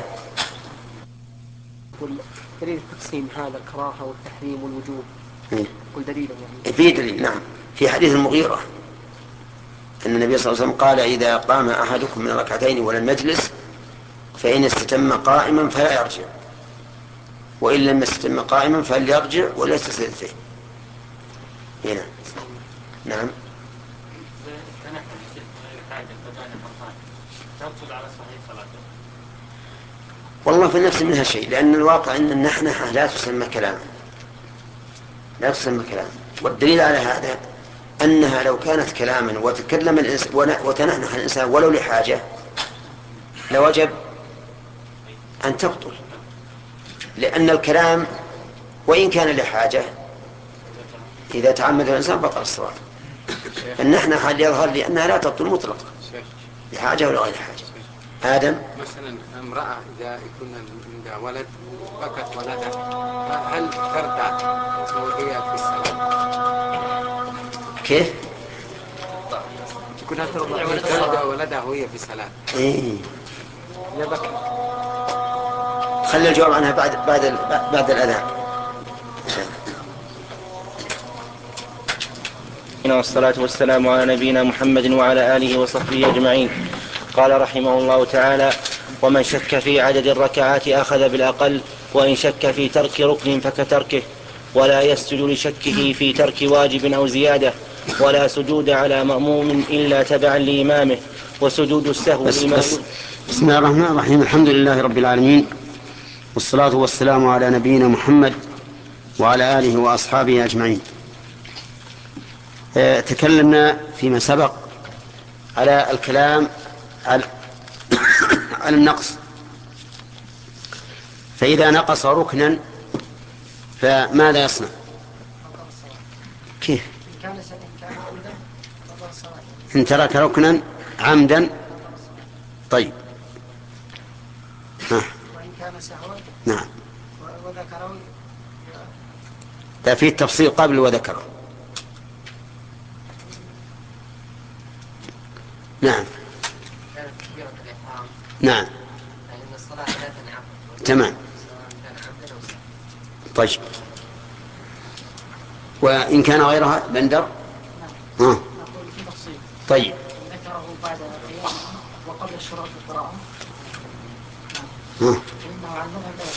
دليل تقسيم هذا الكراهة والتحريم والوجوب. قل دليله يعني. في دليل نعم، في حديث المغيرة أن النبي صلى الله عليه وسلم قال إذا قام أحدكم من ركعتين ولم يجلس فإن استتم قائما فلا يرجع، وإن لم يستتم قائما فليرجع وليس سجدتين. هنا نعم. والله في النفس منها شيء، لأن الواقع أن النحنحة لا تسمى كلاما، لا تسمى كلاما، والدليل على هذا أنها لو كانت كلاما وتكلم الإنسان وتنحنح الإنسان ولو لحاجة لوجب أن تبطل، لأن الكلام وإن كان لحاجة إذا تعمد الإنسان بطل الصلاة. النحنحة يظهر لأنها لا تبطل مطلقا لحاجة ولا غير حاجة. آدم مثلا امرأة إذا يكون عندها ولد بكت ولدها هل ترضع وهي في الصلاة؟ كيف؟ تكون ترضع ولدها وهي في الصلاة. إيه. يا بكت. خلي الجواب عنها بعد بعد بعد الأذان. والصلاة والسلام على نبينا محمد وعلى آله وصحبه أجمعين. قال رحمه الله تعالى: ومن شك في عدد الركعات أخذ بالأقل، وإن شك في ترك ركن فكتركه، ولا يسجد لشكه في ترك واجب أو زيادة، ولا سجود على مأموم إلا تبعا لإمامه، وسجود السهو بس لما بس بسم الله الرحمن الرحيم. الحمد لله رب العالمين، والصلاة والسلام على نبينا محمد وعلى آله وأصحابه أجمعين. اه تكلمنا فيما سبق على الكلام على, على النقص، فإذا نقص ركنا فماذا يصنع؟ كيف؟ إن ترك ركنا عمدا. طيب ها. وإن كان سهوا. نعم. وذكروا. ده فيه التفصيل قبل وذكره. نعم. كانت كبيرة الإحرام. نعم. لأن الصلاة لا تنعقد. تمام. طيب. وإن كان غيرها بندر. نعم. ها. طيب. ذكره بعد قيامه وقبل الشروع في القراءة. ها. فإنه علمها لا.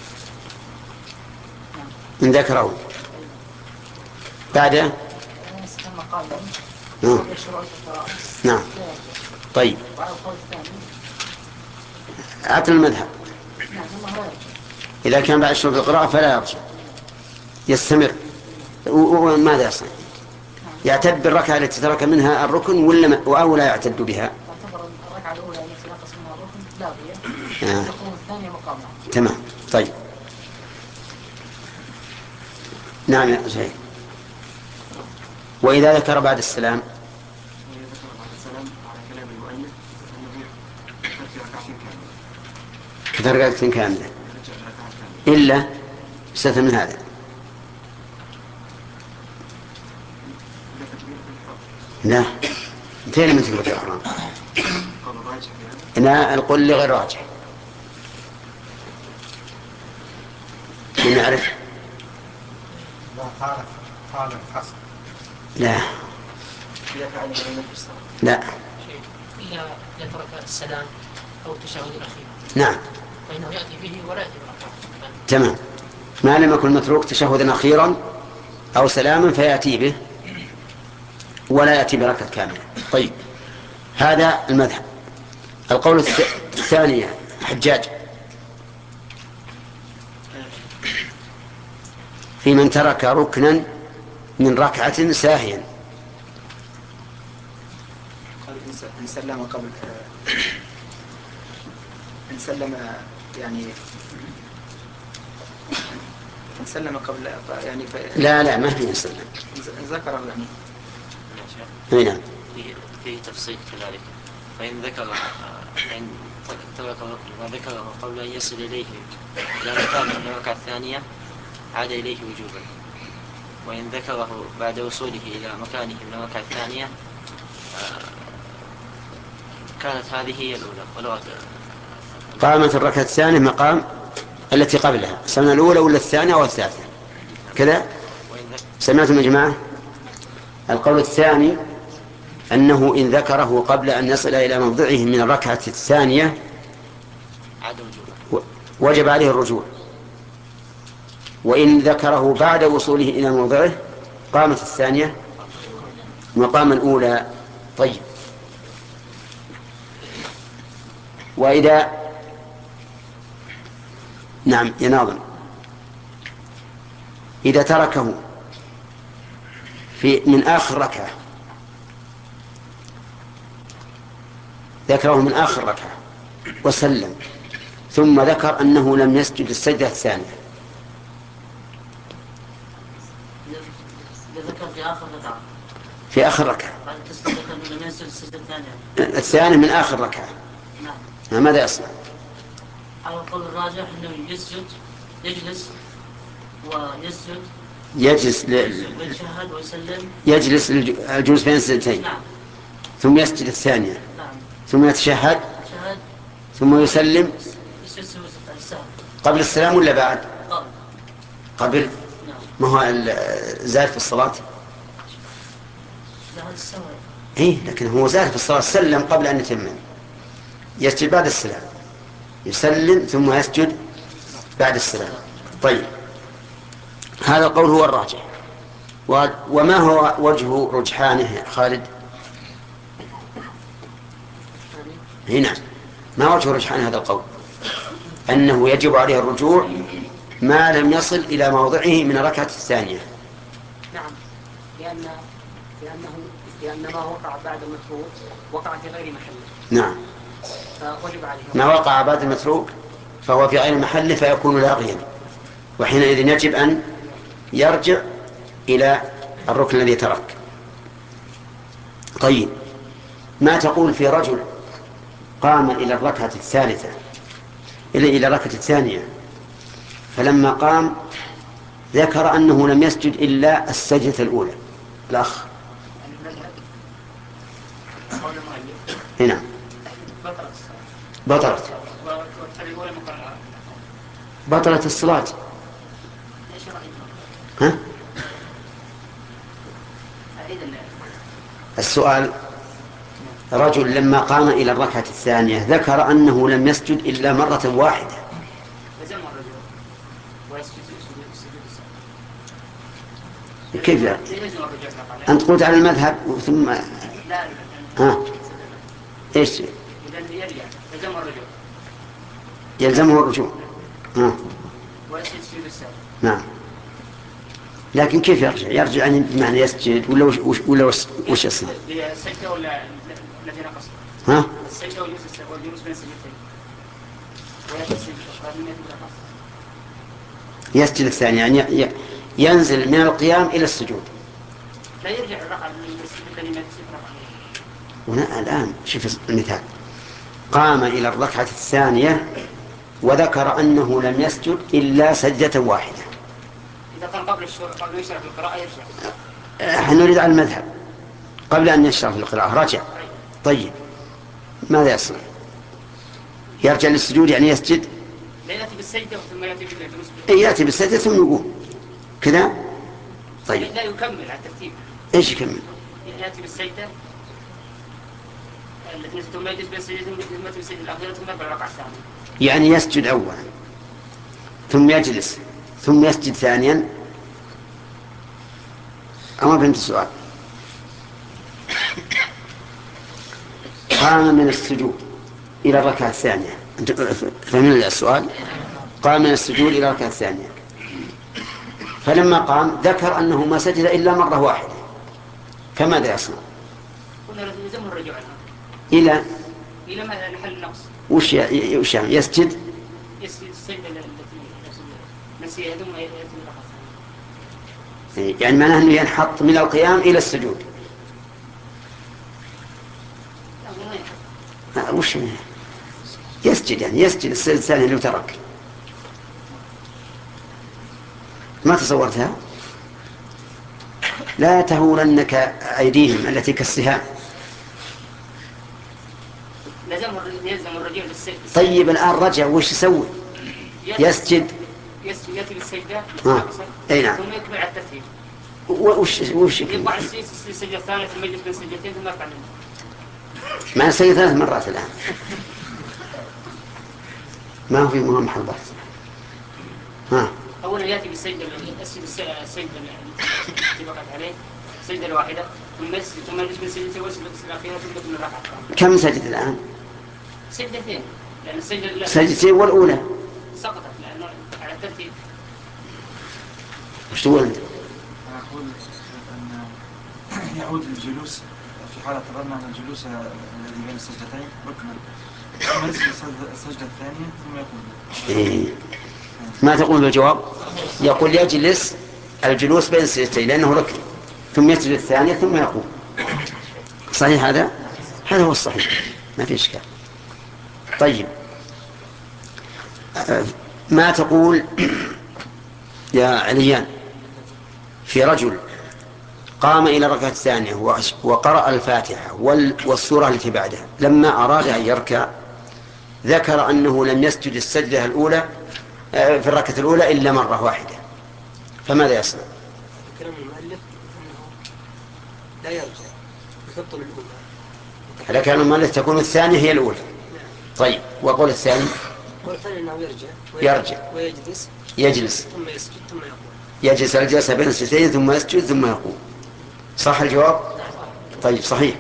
إن ذكره بعد استتم قائما وقبل الشروع في القراءة. نعم. طيب. وعلى القول الثاني عطل المذهب. نعم الله لا يرجع. إذا كان بعد الشروع في القراءة فلا يرجع، يستمر. وماذا يصنع؟ يعتد بالركعة التي ترك منها الركن ولا أو لا يعتد بها؟ تعتبر الركعة الأولى التي نقص منها الركن لاغية. آه. تكون الثانية مقامة. تمام. طيب. نعم يا زهير. وإذا ذكر بعد السلام كثر ركعتين كاملة إلا استثنى من هذا. لا انتهينا من تكبيرة الإحرام. لا القول غير راجح. من يعرف؟ لا لا إلا إذا ترك السلام أو التشهد الأخير. نعم. فإنه يأتي به ولا يأتي بركعة. تمام. ما لم يكن متروك تشهدا أخيرا أو سلاما فيأتي به ولا يأتي بركعة كاملة. طيب هذا المذهب. القول الثاني حجاج في من ترك ركنا من ركعة ساهيا. إن سلم قبل إن سلم يعني إن سلم قبل يعني ف... لا لا ما في يسلم ذكر يعني هنا فيه تفصيل كذلك. فإن ذكر فإن ترك ما ذكره قبل أن يصل إليه إلى مكان من الركعة الثانية عاد إليه وجوبا، وإن ذكره بعد وصوله إلى مكانه من الركعة الثانية كانت هذه هي الأولى ولو قامت الركعة الثانية مقام التي قبلها، سمعنا الأولى ولا الثانية أو الثالثة كذا. سمعتم يا جماعة؟ القول الثاني أنه إن ذكره قبل أن يصل إلى موضعه من الركعة الثانية وجب عليه الرجوع، وإن ذكره بعد وصوله إلى موضعه قامت الثانية مقام الأولى. طيب وإذا نعم يناظم إذا تركه في من آخر ركعة، ذكره من آخر ركعة وسلم ثم ذكر أنه لم يسجد السجدة الثانية. ذكر في آخر ركعة في آخر ركعة بعد التسليم ذكر لم يسجد السجدة الثانية الثانية من آخر ركعة. نعم. ماذا يصنع؟ على القول الراجح أنه يسجد يجلس ويسجد يجلس ل... ويشهد ويسلم يجلس الجلوس بين السجدتين. نعم. ثم يسجد الثانية. نعم. ثم يتشهد شهد. ثم يسلم يسجد السهو قبل السلام ولا بعد؟ قبل. قبل. نعم. ما هو زاد في الصلاة؟ لا هذا السهو. إيه لكن هو زاد في الصلاة، سلم قبل أن يتم، يسجد بعد السلام، يسلم ثم يسجد بعد السلام. طيب هذا القول هو الراجح. وما هو وجه رجحانه خالد؟ هنا ما وجه رجحان هذا القول؟ أنه يجب عليه الرجوع ما لم يصل إلى موضعه من الركعة الثانية. نعم، لأن لأنه لأن ما وقع بعد المتروك وقع في غير محله. نعم. فوجب عليه ما وقع بعد المتروك فهو في غير محله فيكون لاغيا، وحينئذ يجب أن يرجع إلى الركن الذي ترك. طيب ما تقول في رجل قام إلى الركعة الثالثة إلى إلى الركعة الثانية فلما قام ذكر أنه لم يسجد إلا السجدة الأولى؟ الأخ هنا بطلت بطلت الصلاة. ها؟ السؤال رجل لما قام إلى الركعة الثانية ذكر أنه لم يسجد إلا مرة واحدة، كيف يعني؟ أنت قلت على المذهب ثم ها إيش؟ يلزمه الرجوع. ها. نعم. لكن كيف يرجع؟ يرجع يعني بمعنى يسجد ولا وش ولا وش وش يصنع؟ السجدة ولا الذي نقص؟ ها؟ السجدة والجلوس بين السجدتين. يسجد الثاني يعني ينزل من القيام إلى السجود. لا يرجع الركعة الذي ما يسجد هنا الآن شوف المثال، قام إلى الركعة الثانية وذكر أنه لم يسجد إلا سجدة واحدة. إذا كان قبل الشروع قبل يشرع في القراءة يرجع. نحن نريد على المذهب قبل أن يشرع في القراءة رجع. طيب ماذا يصنع؟ يرجع للسجود يعني يسجد؟ لا يأتي بالسجدة ثم يأتي بالجلوس. إيه يأتي بالسجدة ثم يقوم كذا. طيب لا يكمل على الترتيب. إيش يكمل؟ يأتي بالسجدة التي ثم يجلس بين السجدتين ثم بالسجدة الأخيرة ثم يقرأ الركعة الثانية. يعني يسجد أولا ثم يجلس ثم يسجد ثانيا. أما فهمت السؤال؟ قام من السجود إلى الركعة الثانية. فهمنا السؤال؟ قام من السجود إلى الركعة الثانية، فلما قام ذكر أنه ما سجد إلا مرة واحدة، فماذا يصنع؟ قلنا لازم الرجوع إلى إلى محل النقص. وش وش يسجد؟ يسجد السجدة التي نسيها ثم يأتي الركعة الثانية. يعني معناه أنه ينحط من القيام إلى السجود. لا وش يسجد؟ يعني يسجد السجد الثاني لو ترك. ما تصورتها؟ لا تهولنك أيديهم التي كالسهام. لازم يلزم الرجوع للسجد. طيب الآن رجع وش يسوي؟ يسجد يسجد يأتي بالسجدة آه. أي نعم. ثم يكمل على الترتيب. وش وش يقع السجدة الثانية ثم يجلس بين سجدتين ثم يرفع منه. ما نسوي ثلاث مرات الآن. ما هو في مهم حلبات. ها. أولا يأتي بالسجدة السجدة السجدة التي وقعت عليه السجدة الواحدة ثم يسجد ثم يجلس بين سجدتين ويسجد الأخيرة ثم يكمل الركعة الثانية. كم سجد الآن؟ سجدتين لأن السجدة سجدتين والأولى سقطت لأنه على الترتيب. وش تقول أنت؟ أقول أن يعود الجلوس في حالة ترى أن الجلوس الذي بين السجدتين ركنا، ثم يسجد السجدة الثانية ثم يقوم. إيه. ما تقول بالجواب؟ يقول يجلس الجلوس بين السجدتين لأنه ركن، ثم يسجد الثانية ثم يقوم. صحيح هذا؟ هذا هو الصحيح، ما في إشكال. طيب ما تقول يا عليان في رجل قام إلى الركعة الثانية وقرأ الفاتحة والسورة التي بعدها، لما أراد أن يركع ذكر أنه لم يسجد السجدة الأولى في الركعة الأولى إلا مرة واحدة، فماذا يصنع؟ كلام المؤلف أنه لا يرجع يخطب الأولى. على كلام المؤلف تكون الثانية هي الأولى. طيب وقول الثاني؟ قول الثاني أنه يرجع يرجع ويجلس يجلس ثم يسجد ثم يقوم. يجلس الجلسة بين السجدتين ثم يسجد ثم يقوم. صح الجواب؟ طيب صحيح.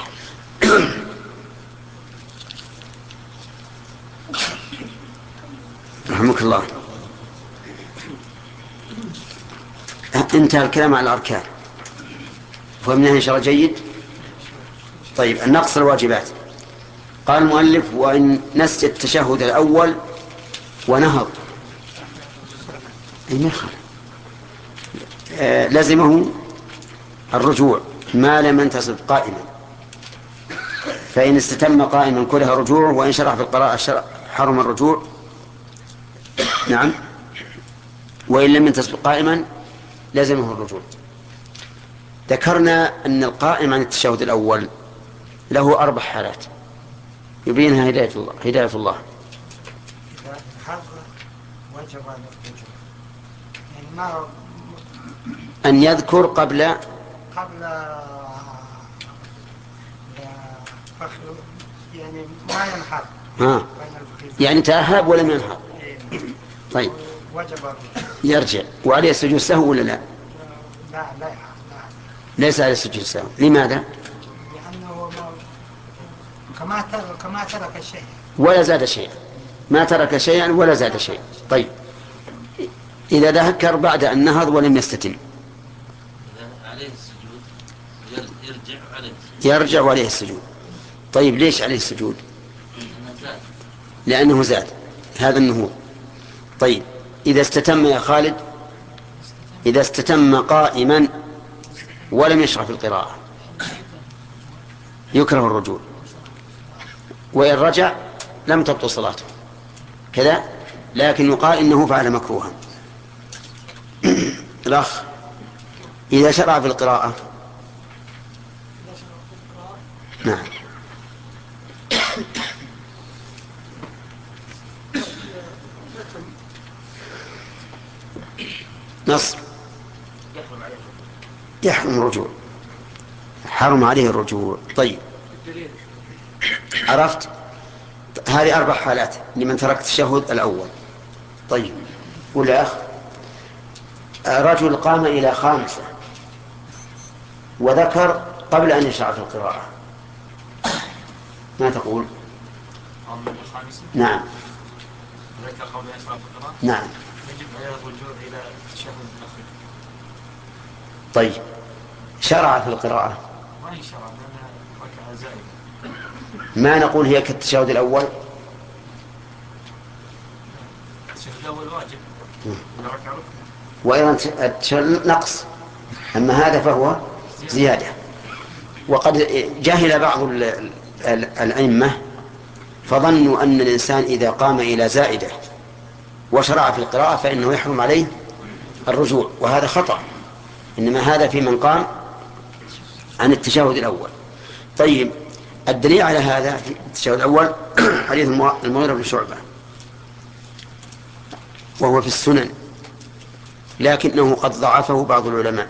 رحمك الله. انتهى الكلام على الأركان، فهمناها إن شاء الله جيد. طيب النقص الواجبات. قال المؤلف وإن نسي التشهد الأول ونهض آه لزمه الرجوع ما لم ينتصب قائما، فإن استتم قائما كره رجوعه، وإن شرع في القراءة حرم الرجوع. نعم. وإن لم ينتصب قائما لزمه الرجوع. ذكرنا أن القائم عن التشهد الأول له أربع حالات يبينها هداية الله هداية الله. يعني ما أن يذكر قبل قبل يعني ما ينحر. ها. يعني تأهب ولم ينحر. طيب يرجع وعليه السجود السهو ولا لا؟ لا لا ليس عليه السجود السهو. لماذا؟ لأنه كما كما ترك الشيء ولا زاد شيئا، ما ترك شيئا ولا زاد شيئا. طيب إذا تذكر بعد أن نهض ولم يستتم عليه السجود يرجع عليه يرجع وعليه السجود. طيب ليش عليه السجود؟ لأنه زاد هذا النهوض. طيب إذا استتم يا خالد، إذا استتم قائما ولم يشرع في القراءة يكره الرجوع، وإن رجع لم تبطل صلاته كذا، لكن يقال إنه فعل مكروها. الأخ إذا شرع في القراءة نعم نص يحرم الرجوع، حرم عليه الرجوع. طيب عرفت؟ هذه أربع حالات لمن ترك التشهد الأول. طيب قول يا أخ. رجل قام إلى خامسة وذكر قبل أن يشرع في القراءة، ما تقول؟ قام إلى الخامسة؟ نعم. ذكر قبل أن يشرع في القراءة؟ نعم. يجب عليه الرجوع إلى التشهد الأخير. طيب شرع في القراءة ما يشرع لأنها ركعة زائدة. ما نقول هي كالتشهد الأول؟ التشهد الأول واجب ركعة ركن، وأيضا التشهد نقص، أما هذا فهو زيادة. وقد جهل بعض الأئمة فظنوا أن الإنسان إذا قام إلى زائدة وشرع في القراءة فإنه يحرم عليه الرجوع، وهذا خطأ، إنما هذا في من قام عن التشهد الأول. طيب الدليل على هذا في التشهد الأول حديث المغيرة بن شعبة وهو في السنن، لكنه قد ضعفه بعض العلماء،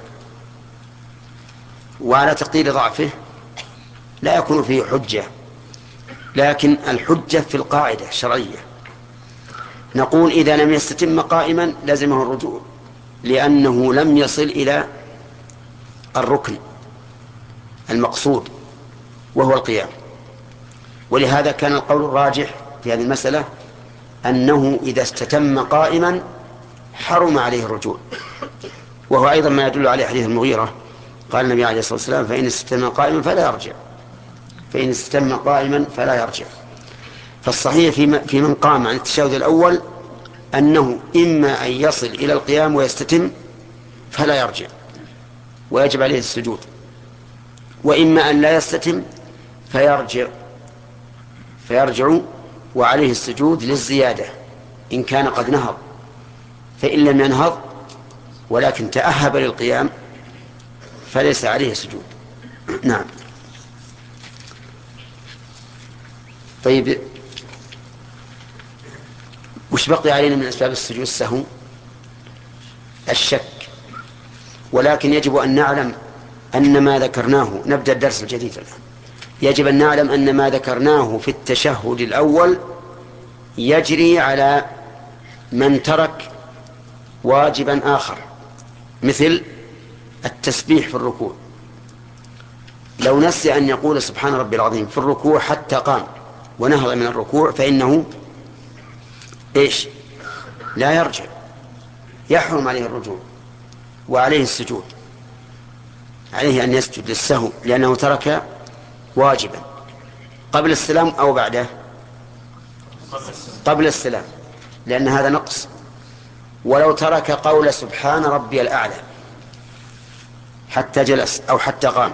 وعلى تقدير ضعفه لا يكون فيه حجة، لكن الحجة في القاعدة الشرعية. نقول إذا لم يستتم قائما لازمه الرجوع، لأنه لم يصل إلى الركن المقصود وهو القيام. ولهذا كان القول الراجح في هذه المسألة أنه إذا استتم قائما حرم عليه الرجوع، وهو أيضا ما يدل عليه حديث المغيرة، قال النبي عليه الصلاة والسلام فإن استتم قائما فلا يرجع، فإن استتم قائما فلا يرجع. فالصحيح في من قام عن التشهد الأول أنه إما أن يصل إلى القيام ويستتم فلا يرجع ويجب عليه السجود، وإما أن لا يستتم فيرجع فيرجع وعليه السجود للزيادة إن كان قد نهض، فإن لم ينهض ولكن تأهب للقيام فليس عليه سجود. نعم. طيب وش بقي علينا من أسباب السجود السهو؟ الشك، ولكن يجب أن نعلم أن ما ذكرناه، نبدأ الدرس الجديد الآن، يجب أن نعلم أن ما ذكرناه في التشهد الأول يجري على من ترك واجبا آخر مثل التسبيح في الركوع. لو نسي أن يقول سبحان ربي العظيم في الركوع حتى قام ونهض من الركوع فإنه إيش؟ لا يرجع، يحرم عليه الرجوع وعليه السجود، عليه أن يسجد للسهو لأنه ترك واجبا قبل السلام أو بعده، قبل السلام، لأن هذا نقص. ولو ترك قول سبحان ربي الأعلى حتى جلس أو حتى قام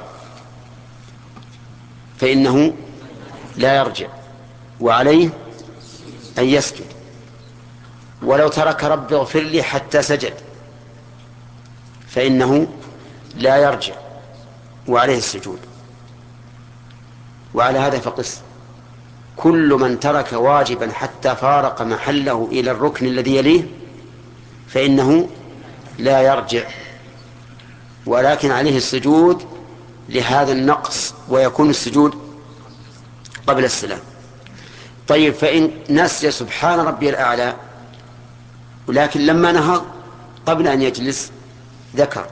فإنه لا يرجع وعليه أن يسجد. ولو ترك رب اغفر لي حتى سجد فإنه لا يرجع وعليه السجود. وعلى هذا فقس، كل من ترك واجبا حتى فارق محله إلى الركن الذي يليه فإنه لا يرجع ولكن عليه السجود لهذا النقص، ويكون السجود قبل السلام. طيب فإن نسي سبحان ربي الأعلى ولكن لما نهض قبل أن يجلس ذكر،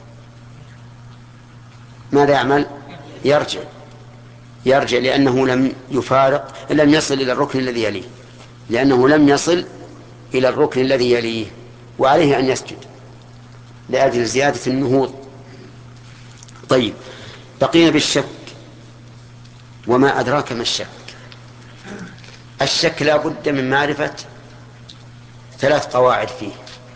ماذا يعمل؟ يرجع يرجع لأنه لم يفارق، لم يصل إلى الركن الذي يليه، لأنه لم يصل إلى الركن الذي يليه، وعليه أن يسجد لأجل زيادة النهوض. طيب بقينا بالشك، وما أدراك ما الشك؟ الشك لا بد من معرفة ثلاث قواعد فيه.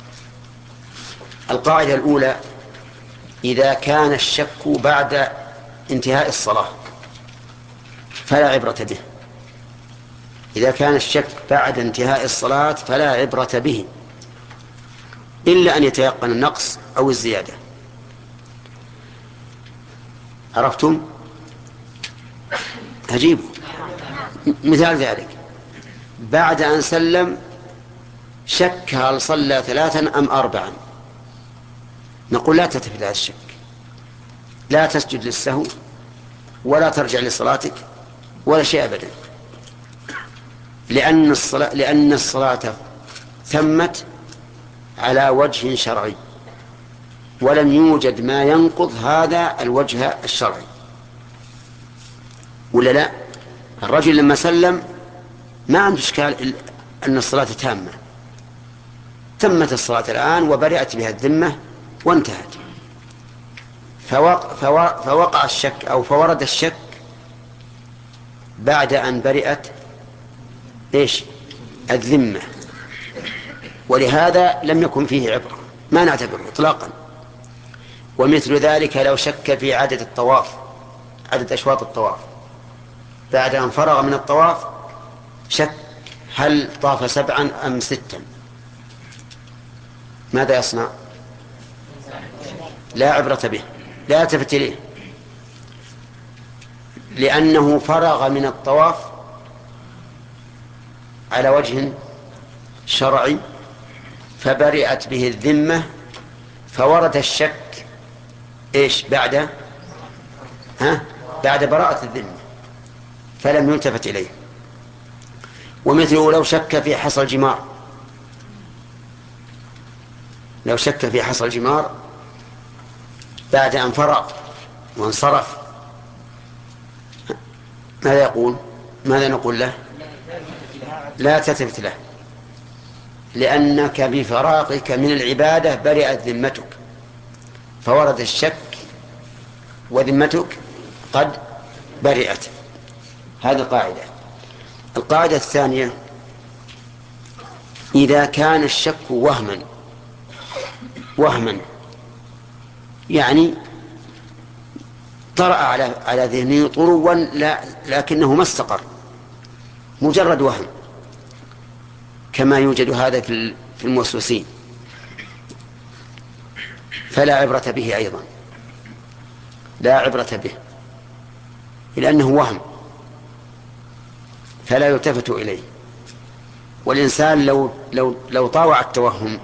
القاعدة الأولى: إذا كان الشك بعد انتهاء الصلاة فلا عبرة به. إذا كان الشك بعد انتهاء الصلاة فلا عبرة به إلا أن يتيقن النقص أو الزيادة. عرفتم؟ هجيبوا مثال ذلك: بعد أن سلم شك هل صلى ثلاثا أم أربعا، نقول لا تلتفت إلى الشك، لا تسجد للسهو ولا ترجع لصلاتك ولا شيء أبدا، لأن الصلاة, لأن الصلاة ثمت على وجه شرعي ولم يوجد ما ينقض هذا الوجه الشرعي، ولا لا؟ الرجل لما سلم ما عنده إشكال أن الصلاة تامة، تمت الصلاة الآن وبرئت بها الذمة وانتهت. فوقع الشك أو فورد الشك بعد أن برئت إيش؟ الذمة، ولهذا لم يكن فيه عبرة، ما نعتبره إطلاقا. ومثل ذلك لو شك في عدد الطواف، عدد أشواط الطواف، بعد أن فرغ من الطواف شك هل طاف سبعا أم ستا، ماذا يصنع؟ لا عبرة به، لا يلتفت إليه، لأنه فرغ من الطواف على وجه شرعي فبرئت به الذمة، فورد الشك إيش بعد ها بعد براءة الذمة فلم يلتفت إليه. ومثله لو شك في حصى الجمار، لو شك في حصى الجمار بعد أن فرغ وانصرف، ماذا يقول؟ ماذا نقول له؟ لا تلتفت له، لأنك بفراغك من العبادة برئت ذمتك، فورد الشك وذمتك قد برئت. هذه القاعدة. القاعدة الثانية: إذا كان الشك وهما وهما يعني طرأ على على ذهنه طروا لا لكنه ما استقر، مجرد وهم، كما يوجد هذا في الموسوسين، فلا عبرة به أيضا، لا عبرة به، لأنه وهم فلا يلتفت إليه. والإنسان لو لو لو طاوع التوهم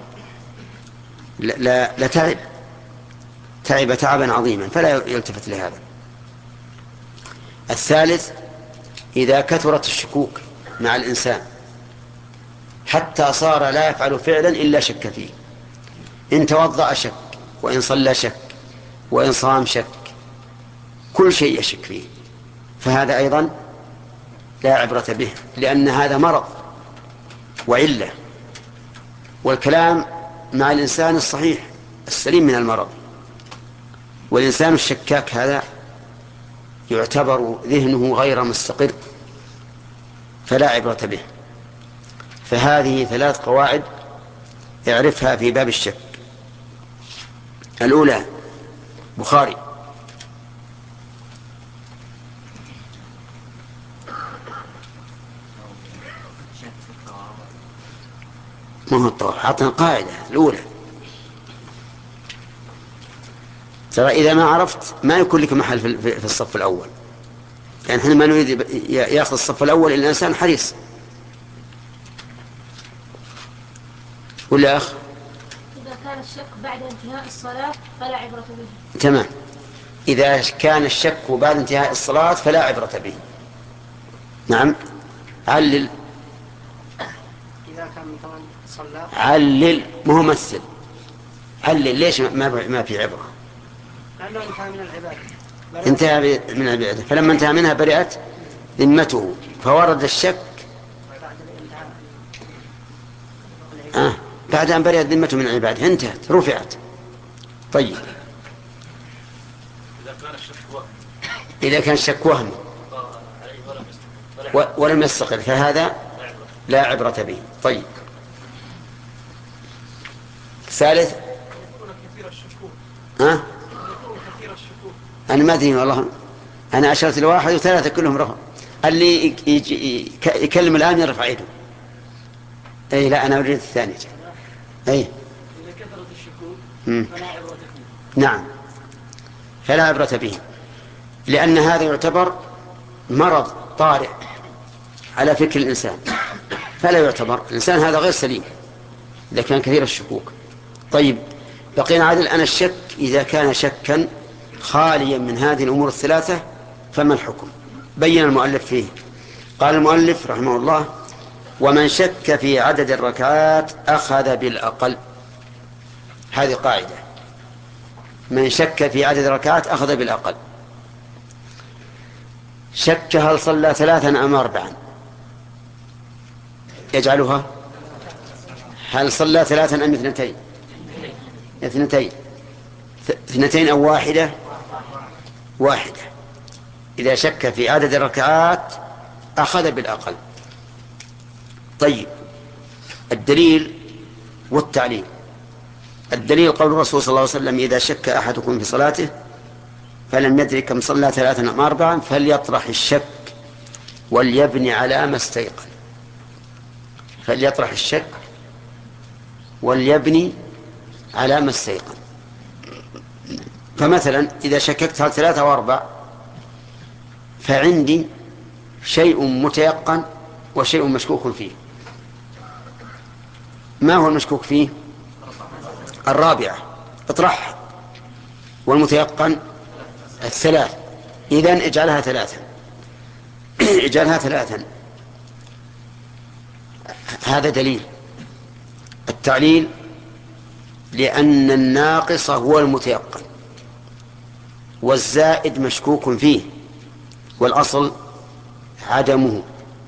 لتعب تعب تعبا عظيما فلا يلتفت لهذا. الثالث: إذا كثرت الشكوك مع الإنسان حتى صار لا يفعل فعلا إلا شك فيه، إن توضأ شك، وإن صلى شك، وإن صام شك، كل شيء يشك فيه، فهذا أيضا لا عبرة به، لأن هذا مرض وعلة، والكلام مع الإنسان الصحيح السليم من المرض. والإنسان الشكاك هذا يعتبر ذهنه غير مستقر فلا عبرة به. فهذه ثلاث قواعد اعرفها في باب الشك. الأولى: بخاري. ما هو الطواف؟ أعطنا القاعدة الأولى. ترى إذا ما عرفت ما يكون لك محل في الصف الأول، يعني احنا ما نريد يأخذ الصف الأول إلا الإنسان حريص. ولا أخ؟ إذا كان الشك بعد انتهاء الصلاة فلا عبرة به. تمام. إذا كان الشك بعد انتهاء الصلاة فلا عبرة به. نعم. علل. إذا كان مثلا صلى. علل، مو مثل. علل ليش ما ما في عبرة؟ لأنه انتهى من العبادة. انتهى من العبادة، فلما انتهى منها برئت ذمته، فورد الشك آه. بعد أن برئت ذمته من العبادة انتهت، رفعت. طيب، إذا كان الشك وهم إذا كان الشك وهم ولم يستقر فهذا لا عبرة به. طيب، ثالث: ها؟ أنا ما أدري والله، أنا أشرت لواحد وثلاثة كلهم رفع، اللي يكلم الآن يرفع يده. أي لا، أنا أريد الثاني. أي إذا كثرت الشكوك فلا عبرة به. نعم، فلا عبرة به، لأن هذا يعتبر مرض طارئ على فكر الإنسان، فلا يعتبر. الإنسان هذا غير سليم إذا كان كثير الشكوك. طيب، بقينا عدل. أنا الشك إذا كان شكا خاليا من هذه الأمور الثلاثة فما الحكم؟ بين المؤلف فيه. قال المؤلف رحمه الله: ومن شك في عدد الركعات أخذ بالأقل. هذه قاعدة. من شك في عدد الركعات أخذ بالأقل. شك هل صلى ثلاثا أم أربعا يجعلها هل صلى ثلاثا أم اثنتين اثنتين اثنتين أو واحدة واحدة. إذا شك في عدد الركعات أخذ بالأقل. طيب، الدليل والتعليل. الدليل قول الرسول صلى الله عليه وسلم: إذا شك أحدكم في صلاته فلم يدرك كم صلى ثلاثا أم أربعا فليطرح الشك وليبني على ما استيقن. فليطرح الشك وليبني على ما استيقن. فمثلا إذا شككت هل ثلاثة أو أربع فعندي شيء متيقن وشيء مشكوك فيه. ما هو المشكوك فيه؟ الرابعة، اطرحها. والمتيقن الثلاث، إذن اجعلها ثلاثا اجعلها ثلاثا. هذا دليل. التعليل: لأن الناقص هو المتيقن والزائد مشكوك فيه والأصل عدمه،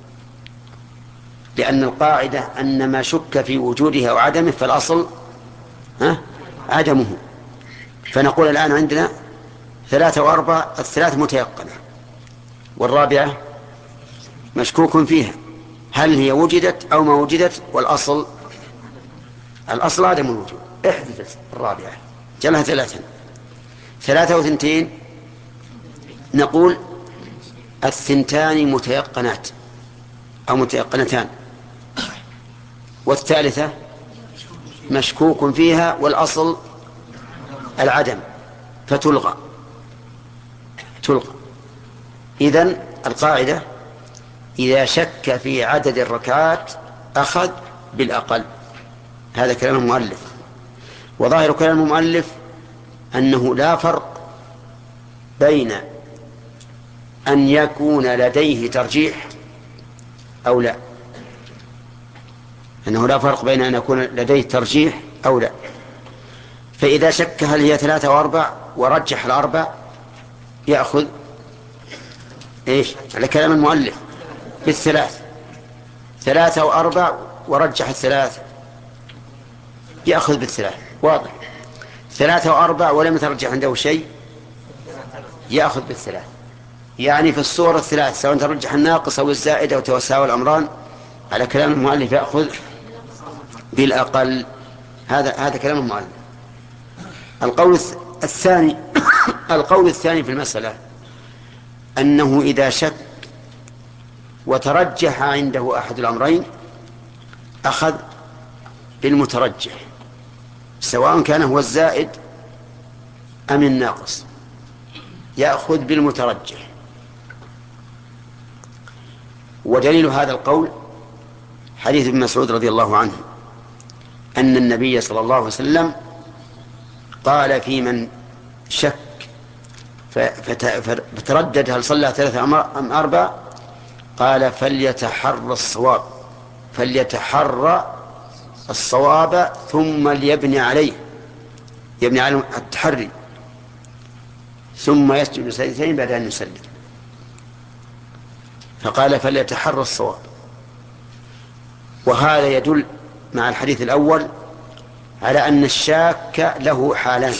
لأن القاعدة أن ما شك في وجوده أو عدمه فالأصل ها عدمه. فنقول الآن عندنا ثلاثة وأربعة، الثلاث متيقنة والرابعة مشكوك فيها، هل هي وجدت أو ما وجدت؟ والأصل الأصل عدم الوجود. احدث الرابعة جلها ثلاثا. ثلاثة وثنتين نقول الثنتان متيقنات أو متيقنتان، والثالثة مشكوك فيها والأصل العدم فتلغى تلغى. إذن القاعدة: إذا شك في عدد الركعات أخذ بالأقل. هذا كلام المؤلف. وظاهر كلام المؤلف أنه لا فرق بين أن يكون لديه ترجيح أو لا، أنه لا فرق بين أن يكون لديه ترجيح أو لا. فإذا شك هل هي ثلاثة وأربع ورجح الأربع يأخذ إيش على كلام المؤلف بالثلاث. ثلاثة وأربع ورجح الثلاث يأخذ بالثلاث. واضح. ثلاثة وأربع ولم يترجح عنده شيء يأخذ بالثلاث. يعني في الصورة الثلاث سواء ترجح الناقص أو الزائد أو توساوى الأمران على كلام المؤلف يأخذ بالأقل. هذا هذا كلام المؤلف. القول الثاني القول الثاني في المسألة أنه إذا شك وترجح عنده أحد الأمرين أخذ بالمترجح سواء كان هو الزائد أم الناقص، يأخذ بالمترجح. ودليل هذا القول حديث ابن مسعود رضي الله عنه أن النبي صلى الله عليه وسلم قال في من شك فتردد هل صلى ثلاثة أم أربع قال: فليتحرى الصواب فليتحرى الصواب ثم ليبني عليه، يبني على التحري، ثم يسجد سجدتين بعد أن يسلم. فقال: فليتحرى الصواب. وهذا يدل مع الحديث الأول على أن الشاك له حالان: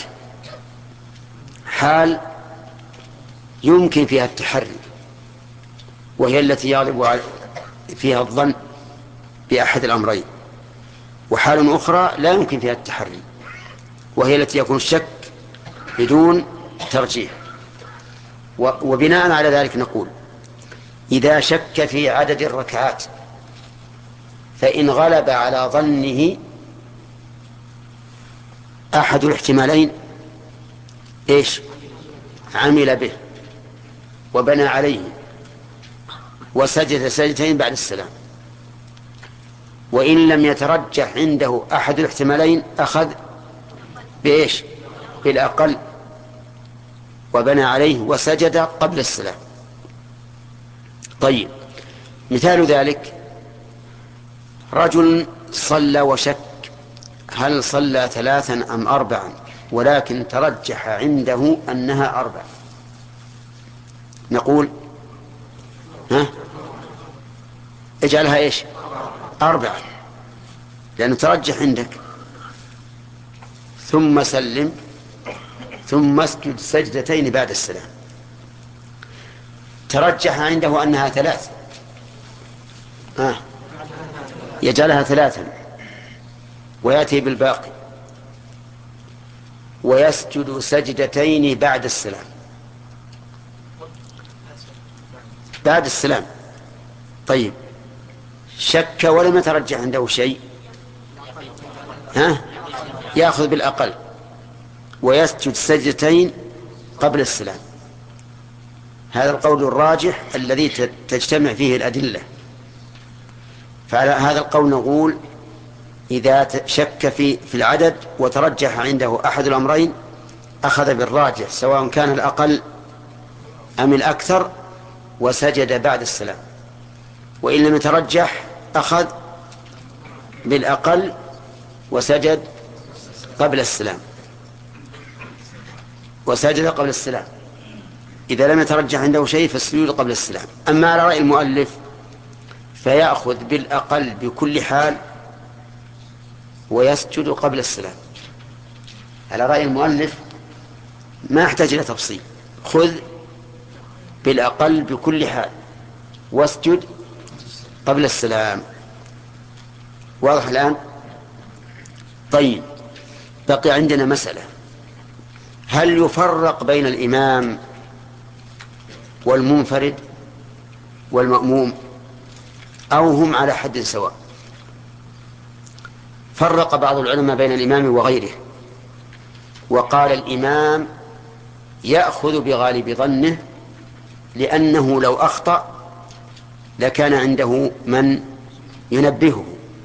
حال يمكن فيها التحري وهي التي يغلب فيها الظن بأحد الأمرين، وحال أخرى لا يمكن فيها التحري وهي التي يكون الشك بدون ترجيح. وبناء على ذلك نقول: إذا شك في عدد الركعات فإن غلب على ظنه أحد الاحتمالين إيش عمل به وبنى عليه وسجد سجدتين بعد السلام. وإن لم يترجح عنده أحد الاحتمالين أخذ بإيش بالأقل وبنى عليه وسجد قبل السلام. طيب، مثال ذلك: رجل صلى وشك هل صلى ثلاثا أم أربعا ولكن ترجح عنده أنها أربع، نقول ها اجعلها إيش أربعة، لأنه ترجح عندك. ثم سلم ثم اسجد سجدتين بعد السلام. ترجح عنده أنها ثلاث، آه. يجعلها ثلاثا ويأتي بالباقي ويسجد سجدتين بعد السلام. بعد السلام. طيب شك ولم يترجح عنده شيء، ها يأخذ بالأقل ويسجد سجدتين قبل السلام. هذا القول الراجح الذي تجتمع فيه الأدلة. فعلى هذا القول نقول إذا شك في في العدد وترجح عنده أحد الأمرين أخذ بالراجح سواء كان الأقل أم الأكثر وسجد بعد السلام، وإن لم يترجح أخذ بالأقل وسجد قبل السلام وسجد قبل السلام. إذا لم يترجح عنده شيء فالسجود قبل السلام. أما على رأي المؤلف فيأخذ بالأقل بكل حال ويسجد قبل السلام. على رأي المؤلف ما يحتاج إلى تفصيل، خذ بالأقل بكل حال واسجد قبل السلام. واضح الآن؟ طيب بقي عندنا مسألة، هل يفرق بين الإمام والمنفرد والمأموم أو هم على حد سواء؟ فرق بعض العلماء بين الإمام وغيره وقال الإمام يأخذ بغالب ظنه لأنه لو أخطأ لكان عنده من ينبهه،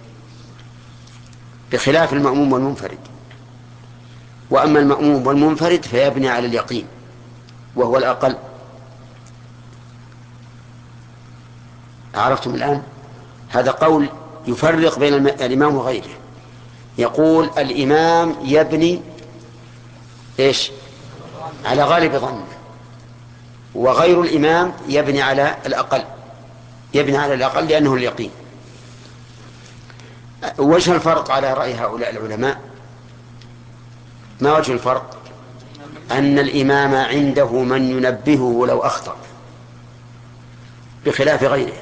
بخلاف المأموم والمنفرد. وأما المأموم والمنفرد فيبني على اليقين وهو الأقل. عرفتم الآن؟ هذا قول يفرق بين الإمام وغيره. يقول الإمام يبني إيش على غالب ظنه، وغير الإمام يبني على الأقل، يبني على الأقل لأنه اليقين. وجه الفرق على رأي هؤلاء العلماء، ما وجه الفرق؟ أن الإمام عنده من ينبهه لو أخطأ بخلاف غيره.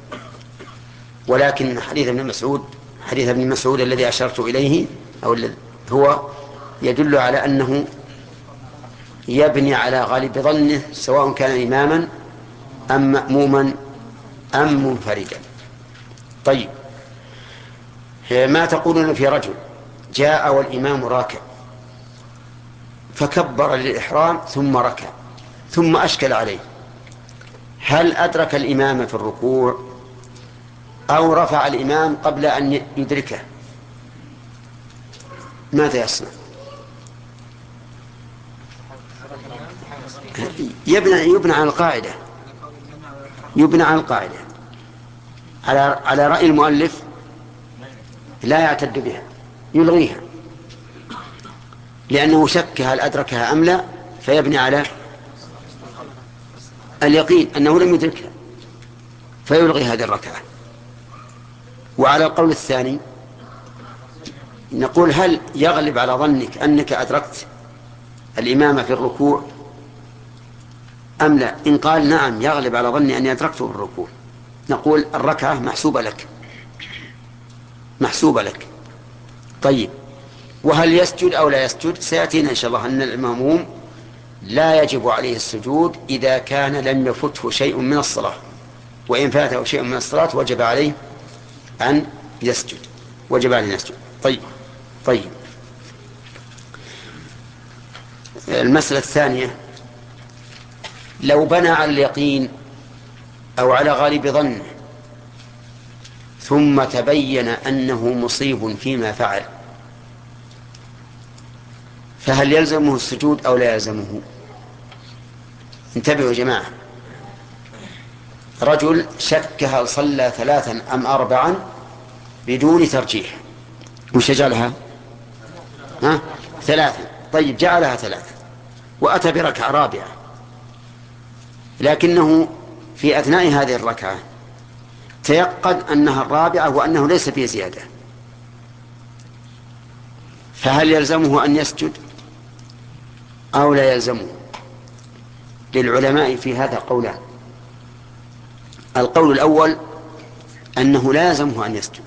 ولكن حديث ابن مسعود حديث ابن مسعود الذي أشرت إليه أو هو يدل على أنه يبني على غالب ظنه سواء كان إماما أم مأموما أم منفردا. طيب ما تقولون في رجل جاء والإمام راكع فكبر للإحرام ثم ركع ثم أشكل عليه، هل أدرك الإمام في الركوع أو رفع الإمام قبل أن يدركه؟ ماذا يصنع؟ يبنى, يبنى على القاعدة يبنى على القاعدة على على رأي المؤلف لا يعتد بها، يلغيها لأنه شك هل أدركها أم لا، فيبني على اليقين أنه لم يدركها فيلغي هذه الركعة. وعلى القول الثاني نقول هل يغلب على ظنك أنك أدركت الإمام في الركوع أم لا؟ إن قال نعم يغلب على ظني أني أدركته في الركوع نقول الركعة محسوبة لك محسوبة لك. طيب وهل يسجد أو لا يسجد؟ سيأتينا إن شاء الله أن المأموم لا يجب عليه السجود إذا كان لم يفته شيء من الصلاة، وإن فاته شيء من الصلاة وجب عليه أن يسجد وجب عليه أن يسجد. طيب طيب المسألة الثانية، لو بنى على اليقين أو على غالب ظنه ثم تبين أنه مصيب فيما فعل فهل يلزمه السجود أو لا يلزمه؟ انتبهوا يا جماعة، رجل شك هل صلى ثلاثا أم أربعا بدون ترجيح، وش يجعلها؟ ها؟ ثلاثا. طيب جعلها ثلاثة وأتى بركعة رابعة، لكنه في أثناء هذه الركعة تيقن أنها الرابعة وأنه ليس فيه زيادة، فهل يلزمه أن يسجد أو لا يلزمه؟ للعلماء في هذا قولان. القول الأول أنه لا يلزمه أن يسجد،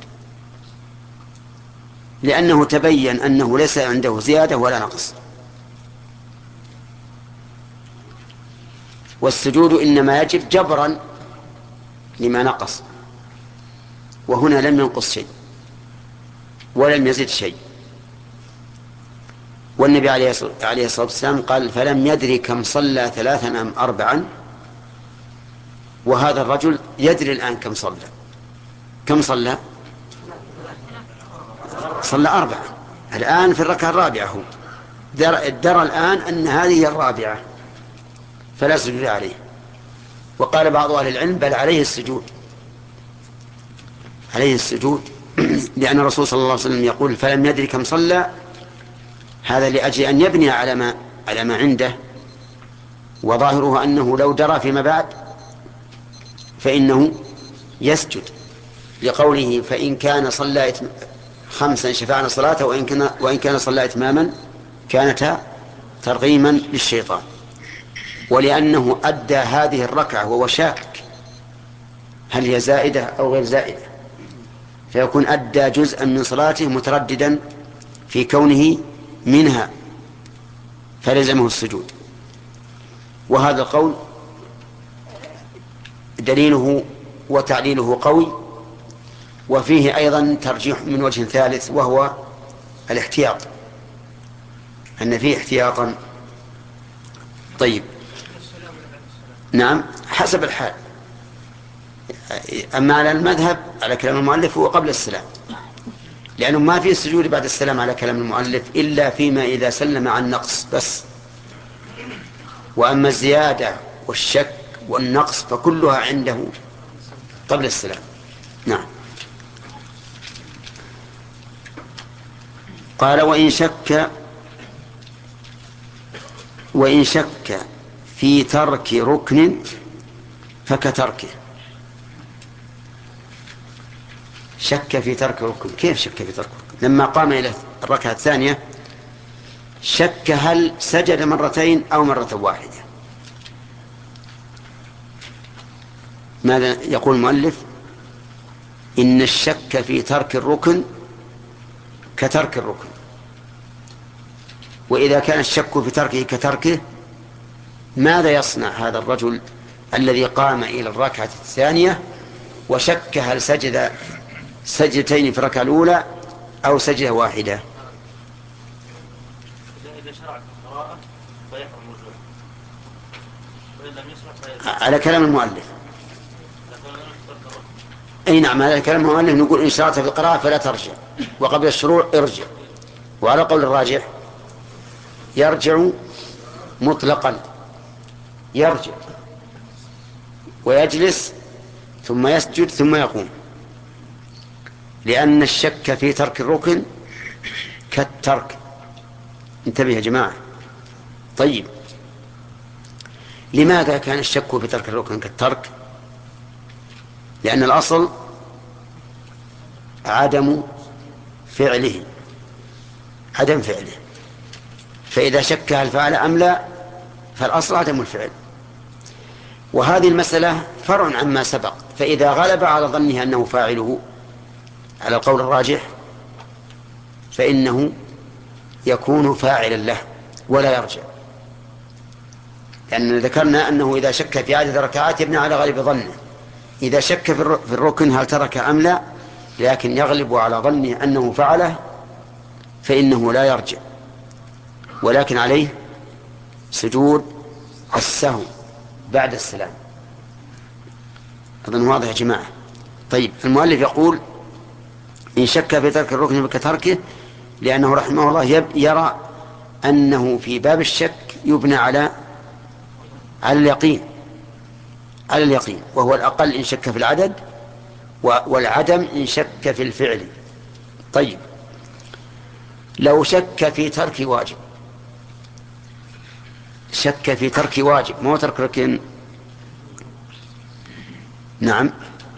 لأنه تبين أنه ليس عنده زيادة ولا نقص، والسجود إنما يجب جبرا لما نقص، وهنا لم ينقص شيء ولم يزد شيء. والنبي عليه الصلاة والسلام قال فلم يدري كم صلى ثلاثا أم أربعا، وهذا الرجل يدري الآن كم صلى. كم صلى؟ صلى أربعا الآن في الركعة الرابعة، هو درى الآن أن هذه الرابعة فلا سجود عليه. وقال بعض أهل العلم بل عليه السجود، عليه السجود لأن الرسول صلى الله عليه وسلم يقول فلم يدري كم صلى، هذا لأجل أن يبني على ما على ما عنده، وظاهره أنه لو درى فيما بعد فإنه يسجد، لقوله فإن كان صلى خمسا شفعنا صلاته وإن كان وإن كان صلى إتماما كانت ترغيما للشيطان، ولأنه أدى هذه الركعة وهو شاك هل هي زائدة أو غير زائدة، فيكون أدى جزءا من صلاته مترددا في كونه منها، فلزمه السجود. وهذا القول دليله وتعليله قوي، وفيه أيضا ترجيح من وجه ثالث وهو الاحتياط، أن فيه احتياطا. طيب نعم حسب الحال، أما على المذهب على كلام المؤلف هو قبل السلام، لأنه ما في سجود بعد السلام على كلام المؤلف إلا فيما إذا سلم عن نقص بس، وأما الزيادة والشك والنقص فكلها عنده قبل السلام. نعم. قال وإن شك وإن شك في ترك ركن فكتركه. شك في ترك ركن، كيف شك في ترك ركن؟ لما قام إلى الركعة الثانية شك هل سجد مرتين أو مرة واحدة. ماذا يقول المؤلف؟ إن الشك في ترك الركن كترك الركن، وإذا كان الشك في تركه كتركه ماذا يصنع هذا الرجل الذي قام إلى الركعة الثانية وشك هل سجد سجدتين في الركعة الأولى أو سجدة واحدة؟ إذا شرع في القراءة فيحرم الرجوع، وإن لم يشرع على كلام المؤلف. أي نعم على كلام المؤلف نقول إن شرعت في القراءة فلا ترجع، وقبل الشروع ارجع. وعلى قول الراجح يرجع مطلقا، يرجع ويجلس ثم يسجد ثم يقوم، لأن الشك في ترك الركن كالترك. انتبه يا جماعة. طيب لماذا كان الشك في ترك الركن كالترك؟ لأن الأصل عدم فعله، عدم فعله، فإذا شك هل فعل أم لا فالأصل عدم الفعل. وهذه المسألة فرع عما سبق، فإذا غلب على ظنه أنه فاعله على القول الراجح فإنه يكون فاعلا له ولا يرجع، لأننا ذكرنا أنه إذا شك في عدد ركعات يبنى على غالب ظنه. إذا شك في الركن هل ترك أم لا لكن يغلب على ظنه أنه فعله فإنه لا يرجع، ولكن عليه سجود السهو بعد السلام. أظن واضح يا جماعة. طيب المؤلف يقول إن شك في ترك الركن كتركه، لأنه رحمه الله يرى أنه في باب الشك يبنى على على اليقين على اليقين وهو الأقل إن شك في العدد، والعدم إن شك في الفعل. طيب لو شك في ترك واجب شك في ترك واجب مو ترك ركن. نعم،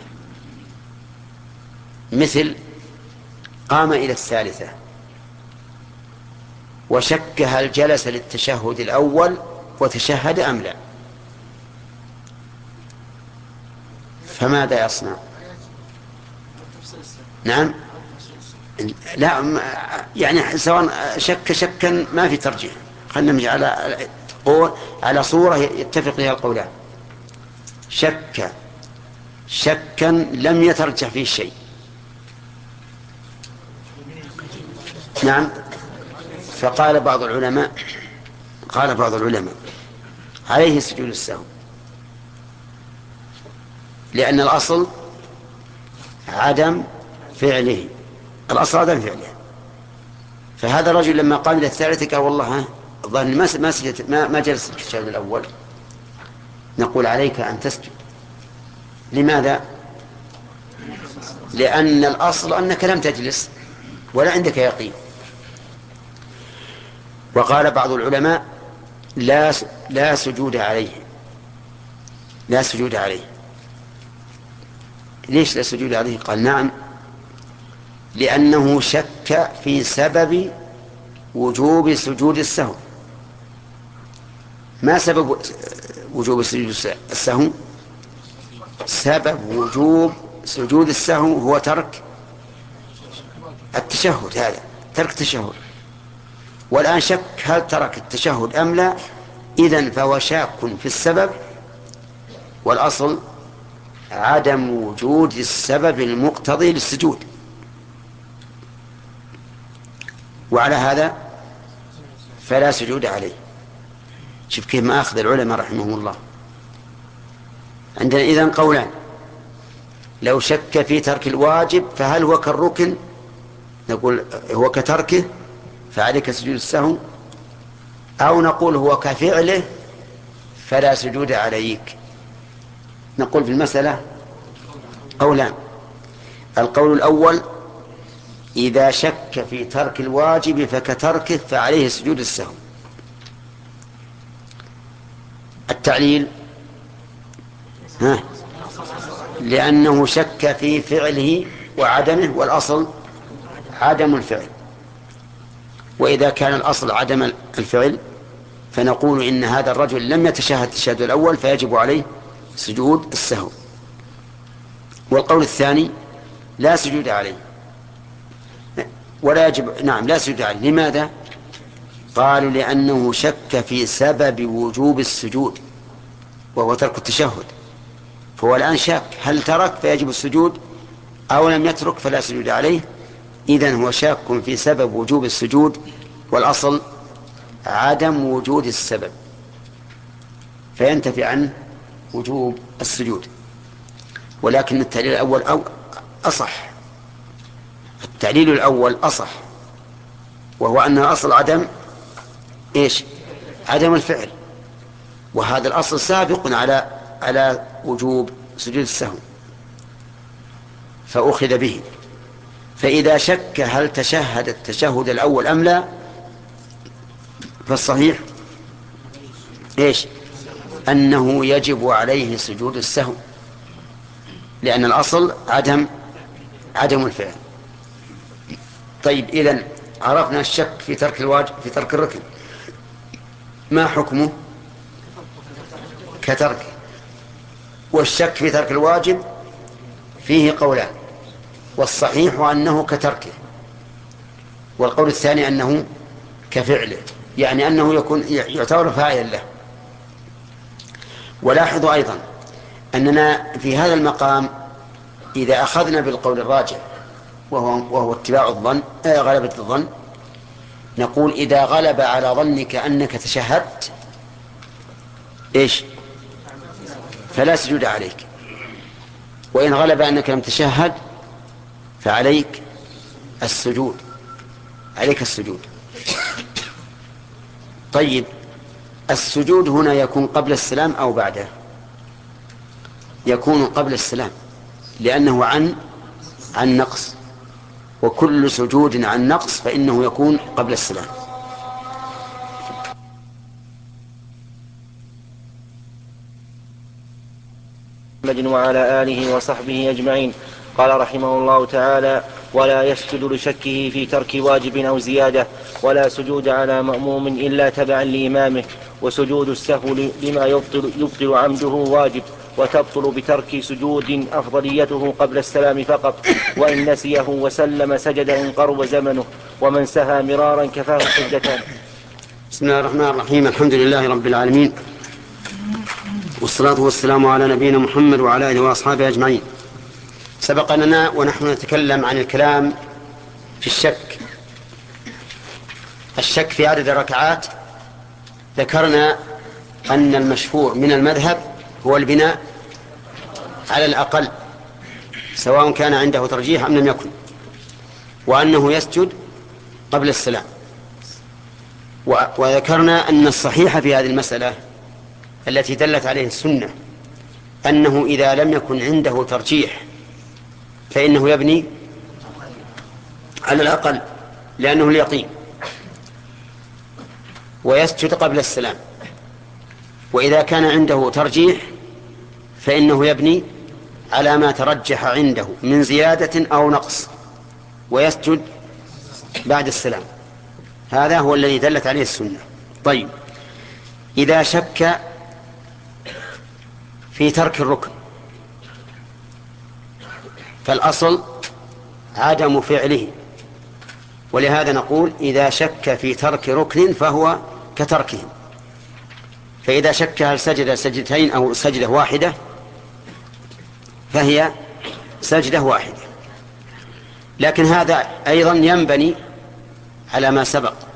مثل قام إلى الثالثة وشك هل جلس للتشهد الأول وتشهد أم لا، فماذا يصنع؟ نعم، لا يعني سواء شك شكا ما في ترجيح، خلينا نمشي على على صورة يتفق فيها القولان. شك شكا لم يترجح فيه شيء. نعم، فقال بعض العلماء قال بعض العلماء عليه سجود السهو، لأن الأصل عدم فعله، الأصل عدم فعله. فهذا الرجل لما قام إلى الثالثة قال والله ظن ما ما ما, ما جلس التشهد الأول، نقول عليك أن تسجد. لماذا؟ لأن الأصل أنك لم تجلس ولا عندك يقين. وقال بعض العلماء لا لا سجود عليه، لا سجود عليه. ليش لا سجود عليه؟ قال نعم، لأنه شك في سبب وجوب سجود السهو. ما سبب وجوب سجود السهو؟ سبب وجوب سجود السهو هو ترك التشهد، هذا ترك التشهد. والآن شك هل ترك التشهد أم لا، إذن فهو شاك في السبب، والأصل عدم وجود السبب المقتضي للسجود. وعلى هذا فلا سجود عليه. شوف كيف ما أخذ العلماء رحمهم الله. عندنا إذن قولان: لو شك في ترك الواجب فهل هو كالركن؟ نقول هو كتركه فعليك سجود السهو، أو نقول هو كفعله فلا سجود عليك. نقول في المسألة قولان: القول الأول إذا شك في ترك الواجب فكتركه فعليه سجود السهو. التعليل: ها لأنه شك في فعله وعدمه، والأصل عدم الفعل. وإذا كان الأصل عدم الفعل فنقول إن هذا الرجل لم يتشهد التشهد الأول فيجب عليه سجود السهو. والقول الثاني لا سجود عليه ولا يجب، نعم لا سجود عليه. لماذا؟ قالوا لأنه شك في سبب وجوب السجود وهو ترك التشهد، فهو الآن شاك هل ترك فيجب السجود أو لم يترك فلا سجود عليه. إذن هو شاك في سبب وجوب السجود، والأصل عدم وجود السبب فينتفي عنه وجوب السجود. ولكن التعليل الأول أو أصح، التعليل الأول أصح، وهو أن الأصل عدم إيش؟ عدم الفعل، وهذا الأصل سابق على على وجوب سجود السهو فأخذ به. فإذا شك هل تشهد التشهد الأول أم لا فالصحيح إيش؟ أنه يجب عليه سجود السهو، لأن الأصل عدم عدم الفعل. طيب، إذن عرفنا الشك في ترك الواجب في ترك الركن، ما حكمه؟ كتركه. والشك في ترك الواجب فيه قولان: والصحيح أنه كتركه، والقول الثاني أنه كفعله، يعني أنه يكون يعتبر فاعلا له. ولاحظوا أيضا أننا في هذا المقام إذا أخذنا بالقول الراجح وهو, وهو اتباع الظن آه غلبة الظن، نقول إذا غلب على ظنك أنك تشهدت إيش؟ فلا سجود عليك. وإن غلب أنك لم تشهد فعليك السجود، عليك السجود. طيب، السجود هنا يكون قبل السلام أو بعده؟ يكون قبل السلام، لأنه عن عن نقص، وكل سجود عن نقص فإنه يكون قبل السلام. محمد وعلى آله وصحبه أجمعين. قال رحمه الله تعالى: ولا يسجد لشكه في ترك واجب أو زيادة، ولا سجود على مأموم إلا تبعا لإمامه، وسجود السهو لما يبطل, يبطل عمده واجب، وتبطل بترك سجود أفضليته قبل السلام فقط، وإن نسيه وسلم سجد إن قرب زمنه، ومن سهى مرارا كفاه سجدتان. بسم الله الرحمن الرحيم. الحمد لله رب العالمين، والصلاة والسلام على نبينا محمد وعلى آله وأصحابه أجمعين. سبق لنا ونحن نتكلم عن الكلام في الشك الشك في عدد الركعات. ذكرنا أن المشهور من المذهب هو البناء على الأقل سواء كان عنده ترجيح أم لم يكن، وأنه يسجد قبل السلام. وذكرنا أن الصحيح في هذه المسألة التي دلت عليه السنة أنه إذا لم يكن عنده ترجيح فإنه يبني على الأقل لأنه اليقين، ويسجد قبل السلام. وإذا كان عنده ترجيح فإنه يبني على ما ترجح عنده من زيادة أو نقص ويسجد بعد السلام. هذا هو الذي دلت عليه السنة. طيب، إذا شك في ترك الركن فالأصل عدم فعله، ولهذا نقول إذا شك في ترك ركن فهو كتركه. فإذا شك هل سجد سجدتين أو سجدة واحدة فهي سجدة واحدة، لكن هذا أيضا ينبني على ما سبق